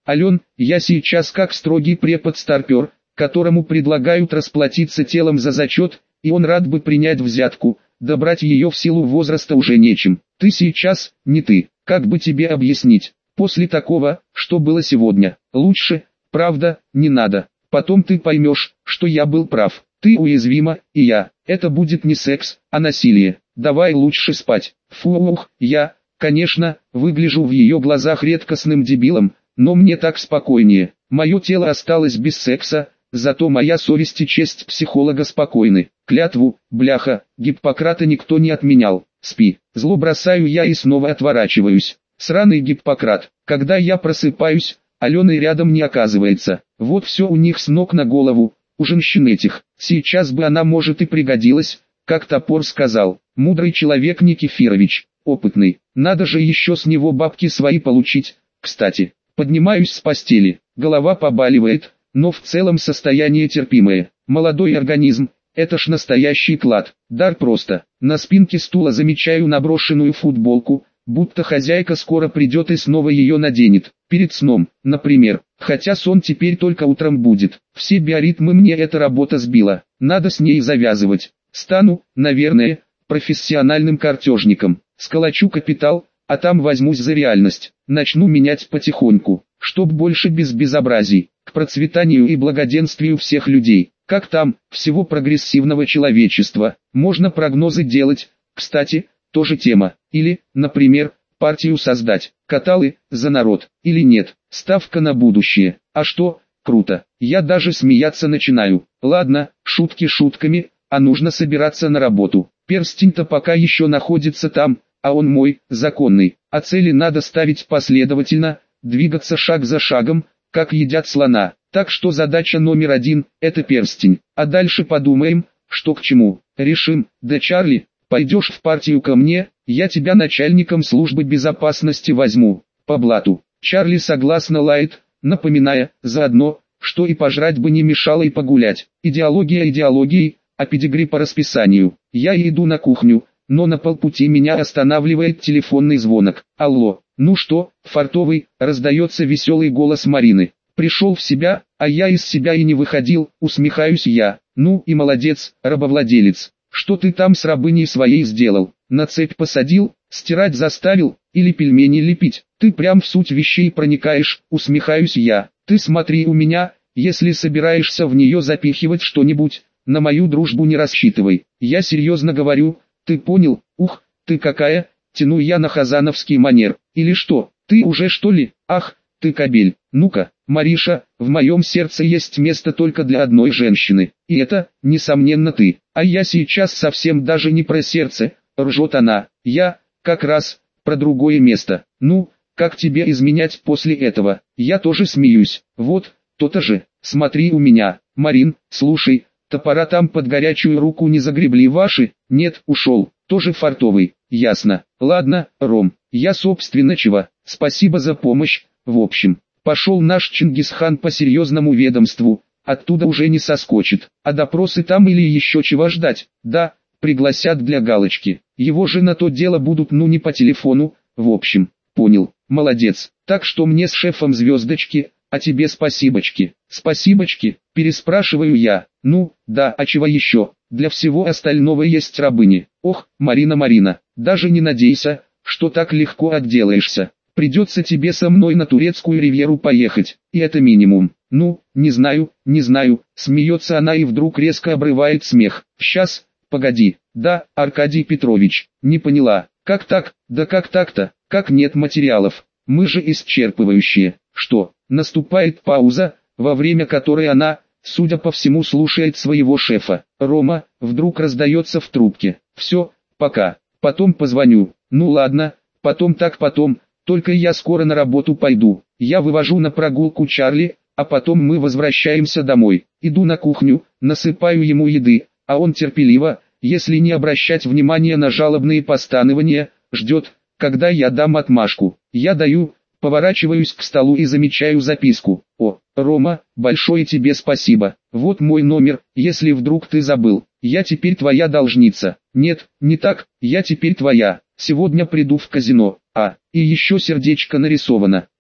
Ален, я сейчас как строгий препод-старпер, которому предлагают расплатиться телом за зачет, и он рад бы принять взятку, да брать ее в силу возраста уже нечем. Ты сейчас, не ты, как бы тебе объяснить, после такого, что было сегодня, лучше, правда, не надо. Потом ты поймешь, что я был прав. Ты уязвима, и я. Это будет не секс, а насилие. Давай лучше спать. Фух, я, конечно, выгляжу в ее глазах редкостным дебилом, но мне так спокойнее. Мое тело осталось без секса, зато моя совесть и честь психолога спокойны. Клятву, бляха, Гиппократа никто не отменял. Спи. Зло бросаю я и снова отворачиваюсь. Сраный Гиппократ. Когда я просыпаюсь, Алены рядом не оказывается. Вот все у них с ног на голову, у женщин этих. Сейчас бы она, может, и пригодилась, как топор сказал. Мудрый человек Никифорович, опытный. Надо же еще с него бабки свои получить. Кстати, поднимаюсь с постели. Голова побаливает, но в целом состояние терпимое. Молодой организм, это ж настоящий клад. Дар просто. На спинке стула замечаю наброшенную футболку, будто хозяйка скоро придет и снова ее наденет. Перед сном, например. Хотя сон теперь только утром будет. Все биоритмы мне эта работа сбила. Надо с ней завязывать. Стану, наверное, профессиональным картежником. Сколочу капитал, а там возьмусь за реальность. Начну менять потихоньку, чтоб больше без безобразий. К процветанию и благоденствию всех людей. Как там, всего прогрессивного человечества. Можно прогнозы делать, кстати, тоже тема. Или, например, партию создать. Каталы, за народ, или нет. Ставка на будущее. А что, круто. Я даже смеяться начинаю. Ладно, шутки шутками, а нужно собираться на работу. Перстень-то пока еще находится там, а он мой, законный. А цели надо ставить последовательно, двигаться шаг за шагом, как едят слона. Так что задача номер 1 – это перстень. А дальше подумаем, что к чему. Решим. Да, Чарли, пойдешь в партию ко мне, я тебя начальником службы безопасности возьму. По блату. Чарли согласно лает, напоминая, заодно, что и пожрать бы не мешало и погулять. Идеология идеологией, а педигри по расписанию. Я иду на кухню, но на полпути меня останавливает телефонный звонок. Алло, ну что, фартовый, раздается веселый голос Марины. Пришел в себя, а я из себя и не выходил, усмехаюсь я. Ну и молодец, рабовладелец. Что ты там с рабыней своей сделал? На цепь посадил, стирать заставил, или пельмени лепить? Ты прям в суть вещей проникаешь, усмехаюсь я. Ты смотри у меня, если собираешься в нее запихивать что-нибудь, на мою дружбу не рассчитывай. Я серьезно говорю, ты понял? Ух, ты какая, тяну я на хазановский манер. Или что, ты уже что ли? Ах, ты кобель. Ну-ка, Мариша, в моем сердце есть место только для одной женщины. И это, несомненно, ты. А я сейчас совсем даже не про сердце, ржет она. Я, как раз, про другое место. Ну, как тебе изменять после этого? Я тоже смеюсь. Вот, то-то же. Смотри у меня. Марин, слушай, топора там под горячую руку не загребли ваши? Нет, ушел. Тоже фартовый. Ясно. Ладно, Ром, я собственно чего. Спасибо за помощь. В общем, пошел наш Чингисхан по серьезному ведомству, оттуда уже не соскочит. А допросы там или еще чего ждать? Да, пригласят для галочки. Его же на то дело будут не по телефону, в общем. Понял, молодец. Так что мне с шефом звездочки, а тебе спасибочки. Спасибочки, переспрашиваю я. Ну, да, а чего еще? Для всего остального есть рабыни. Ох, Марина, даже не надейся, что так легко отделаешься. Придется тебе со мной на турецкую ривьеру поехать, и это минимум. Ну, не знаю, смеется она и вдруг резко обрывает смех. Сейчас, погоди, да, Аркадий Петрович, не поняла, как так, да как так-то, как нет материалов, мы же исчерпывающие. Что, наступает пауза, во время которой она, судя по всему, слушает своего шефа. Рома, вдруг раздается в трубке. Все, пока, потом позвоню. Ну ладно, потом так потом. Только я скоро на работу пойду. Я вывожу на прогулку Чарли, а потом мы возвращаемся домой. Иду на кухню, насыпаю ему еды, а он терпеливо, если не обращать внимания на жалобные постановления, ждет, когда я дам отмашку. Я даю, поворачиваюсь к столу и замечаю записку. О, Рома, большое тебе спасибо. Вот мой номер, если вдруг ты забыл. Я теперь твоя должница. Нет, не так, я теперь твоя. Сегодня приду в казино. И еще сердечко нарисовано.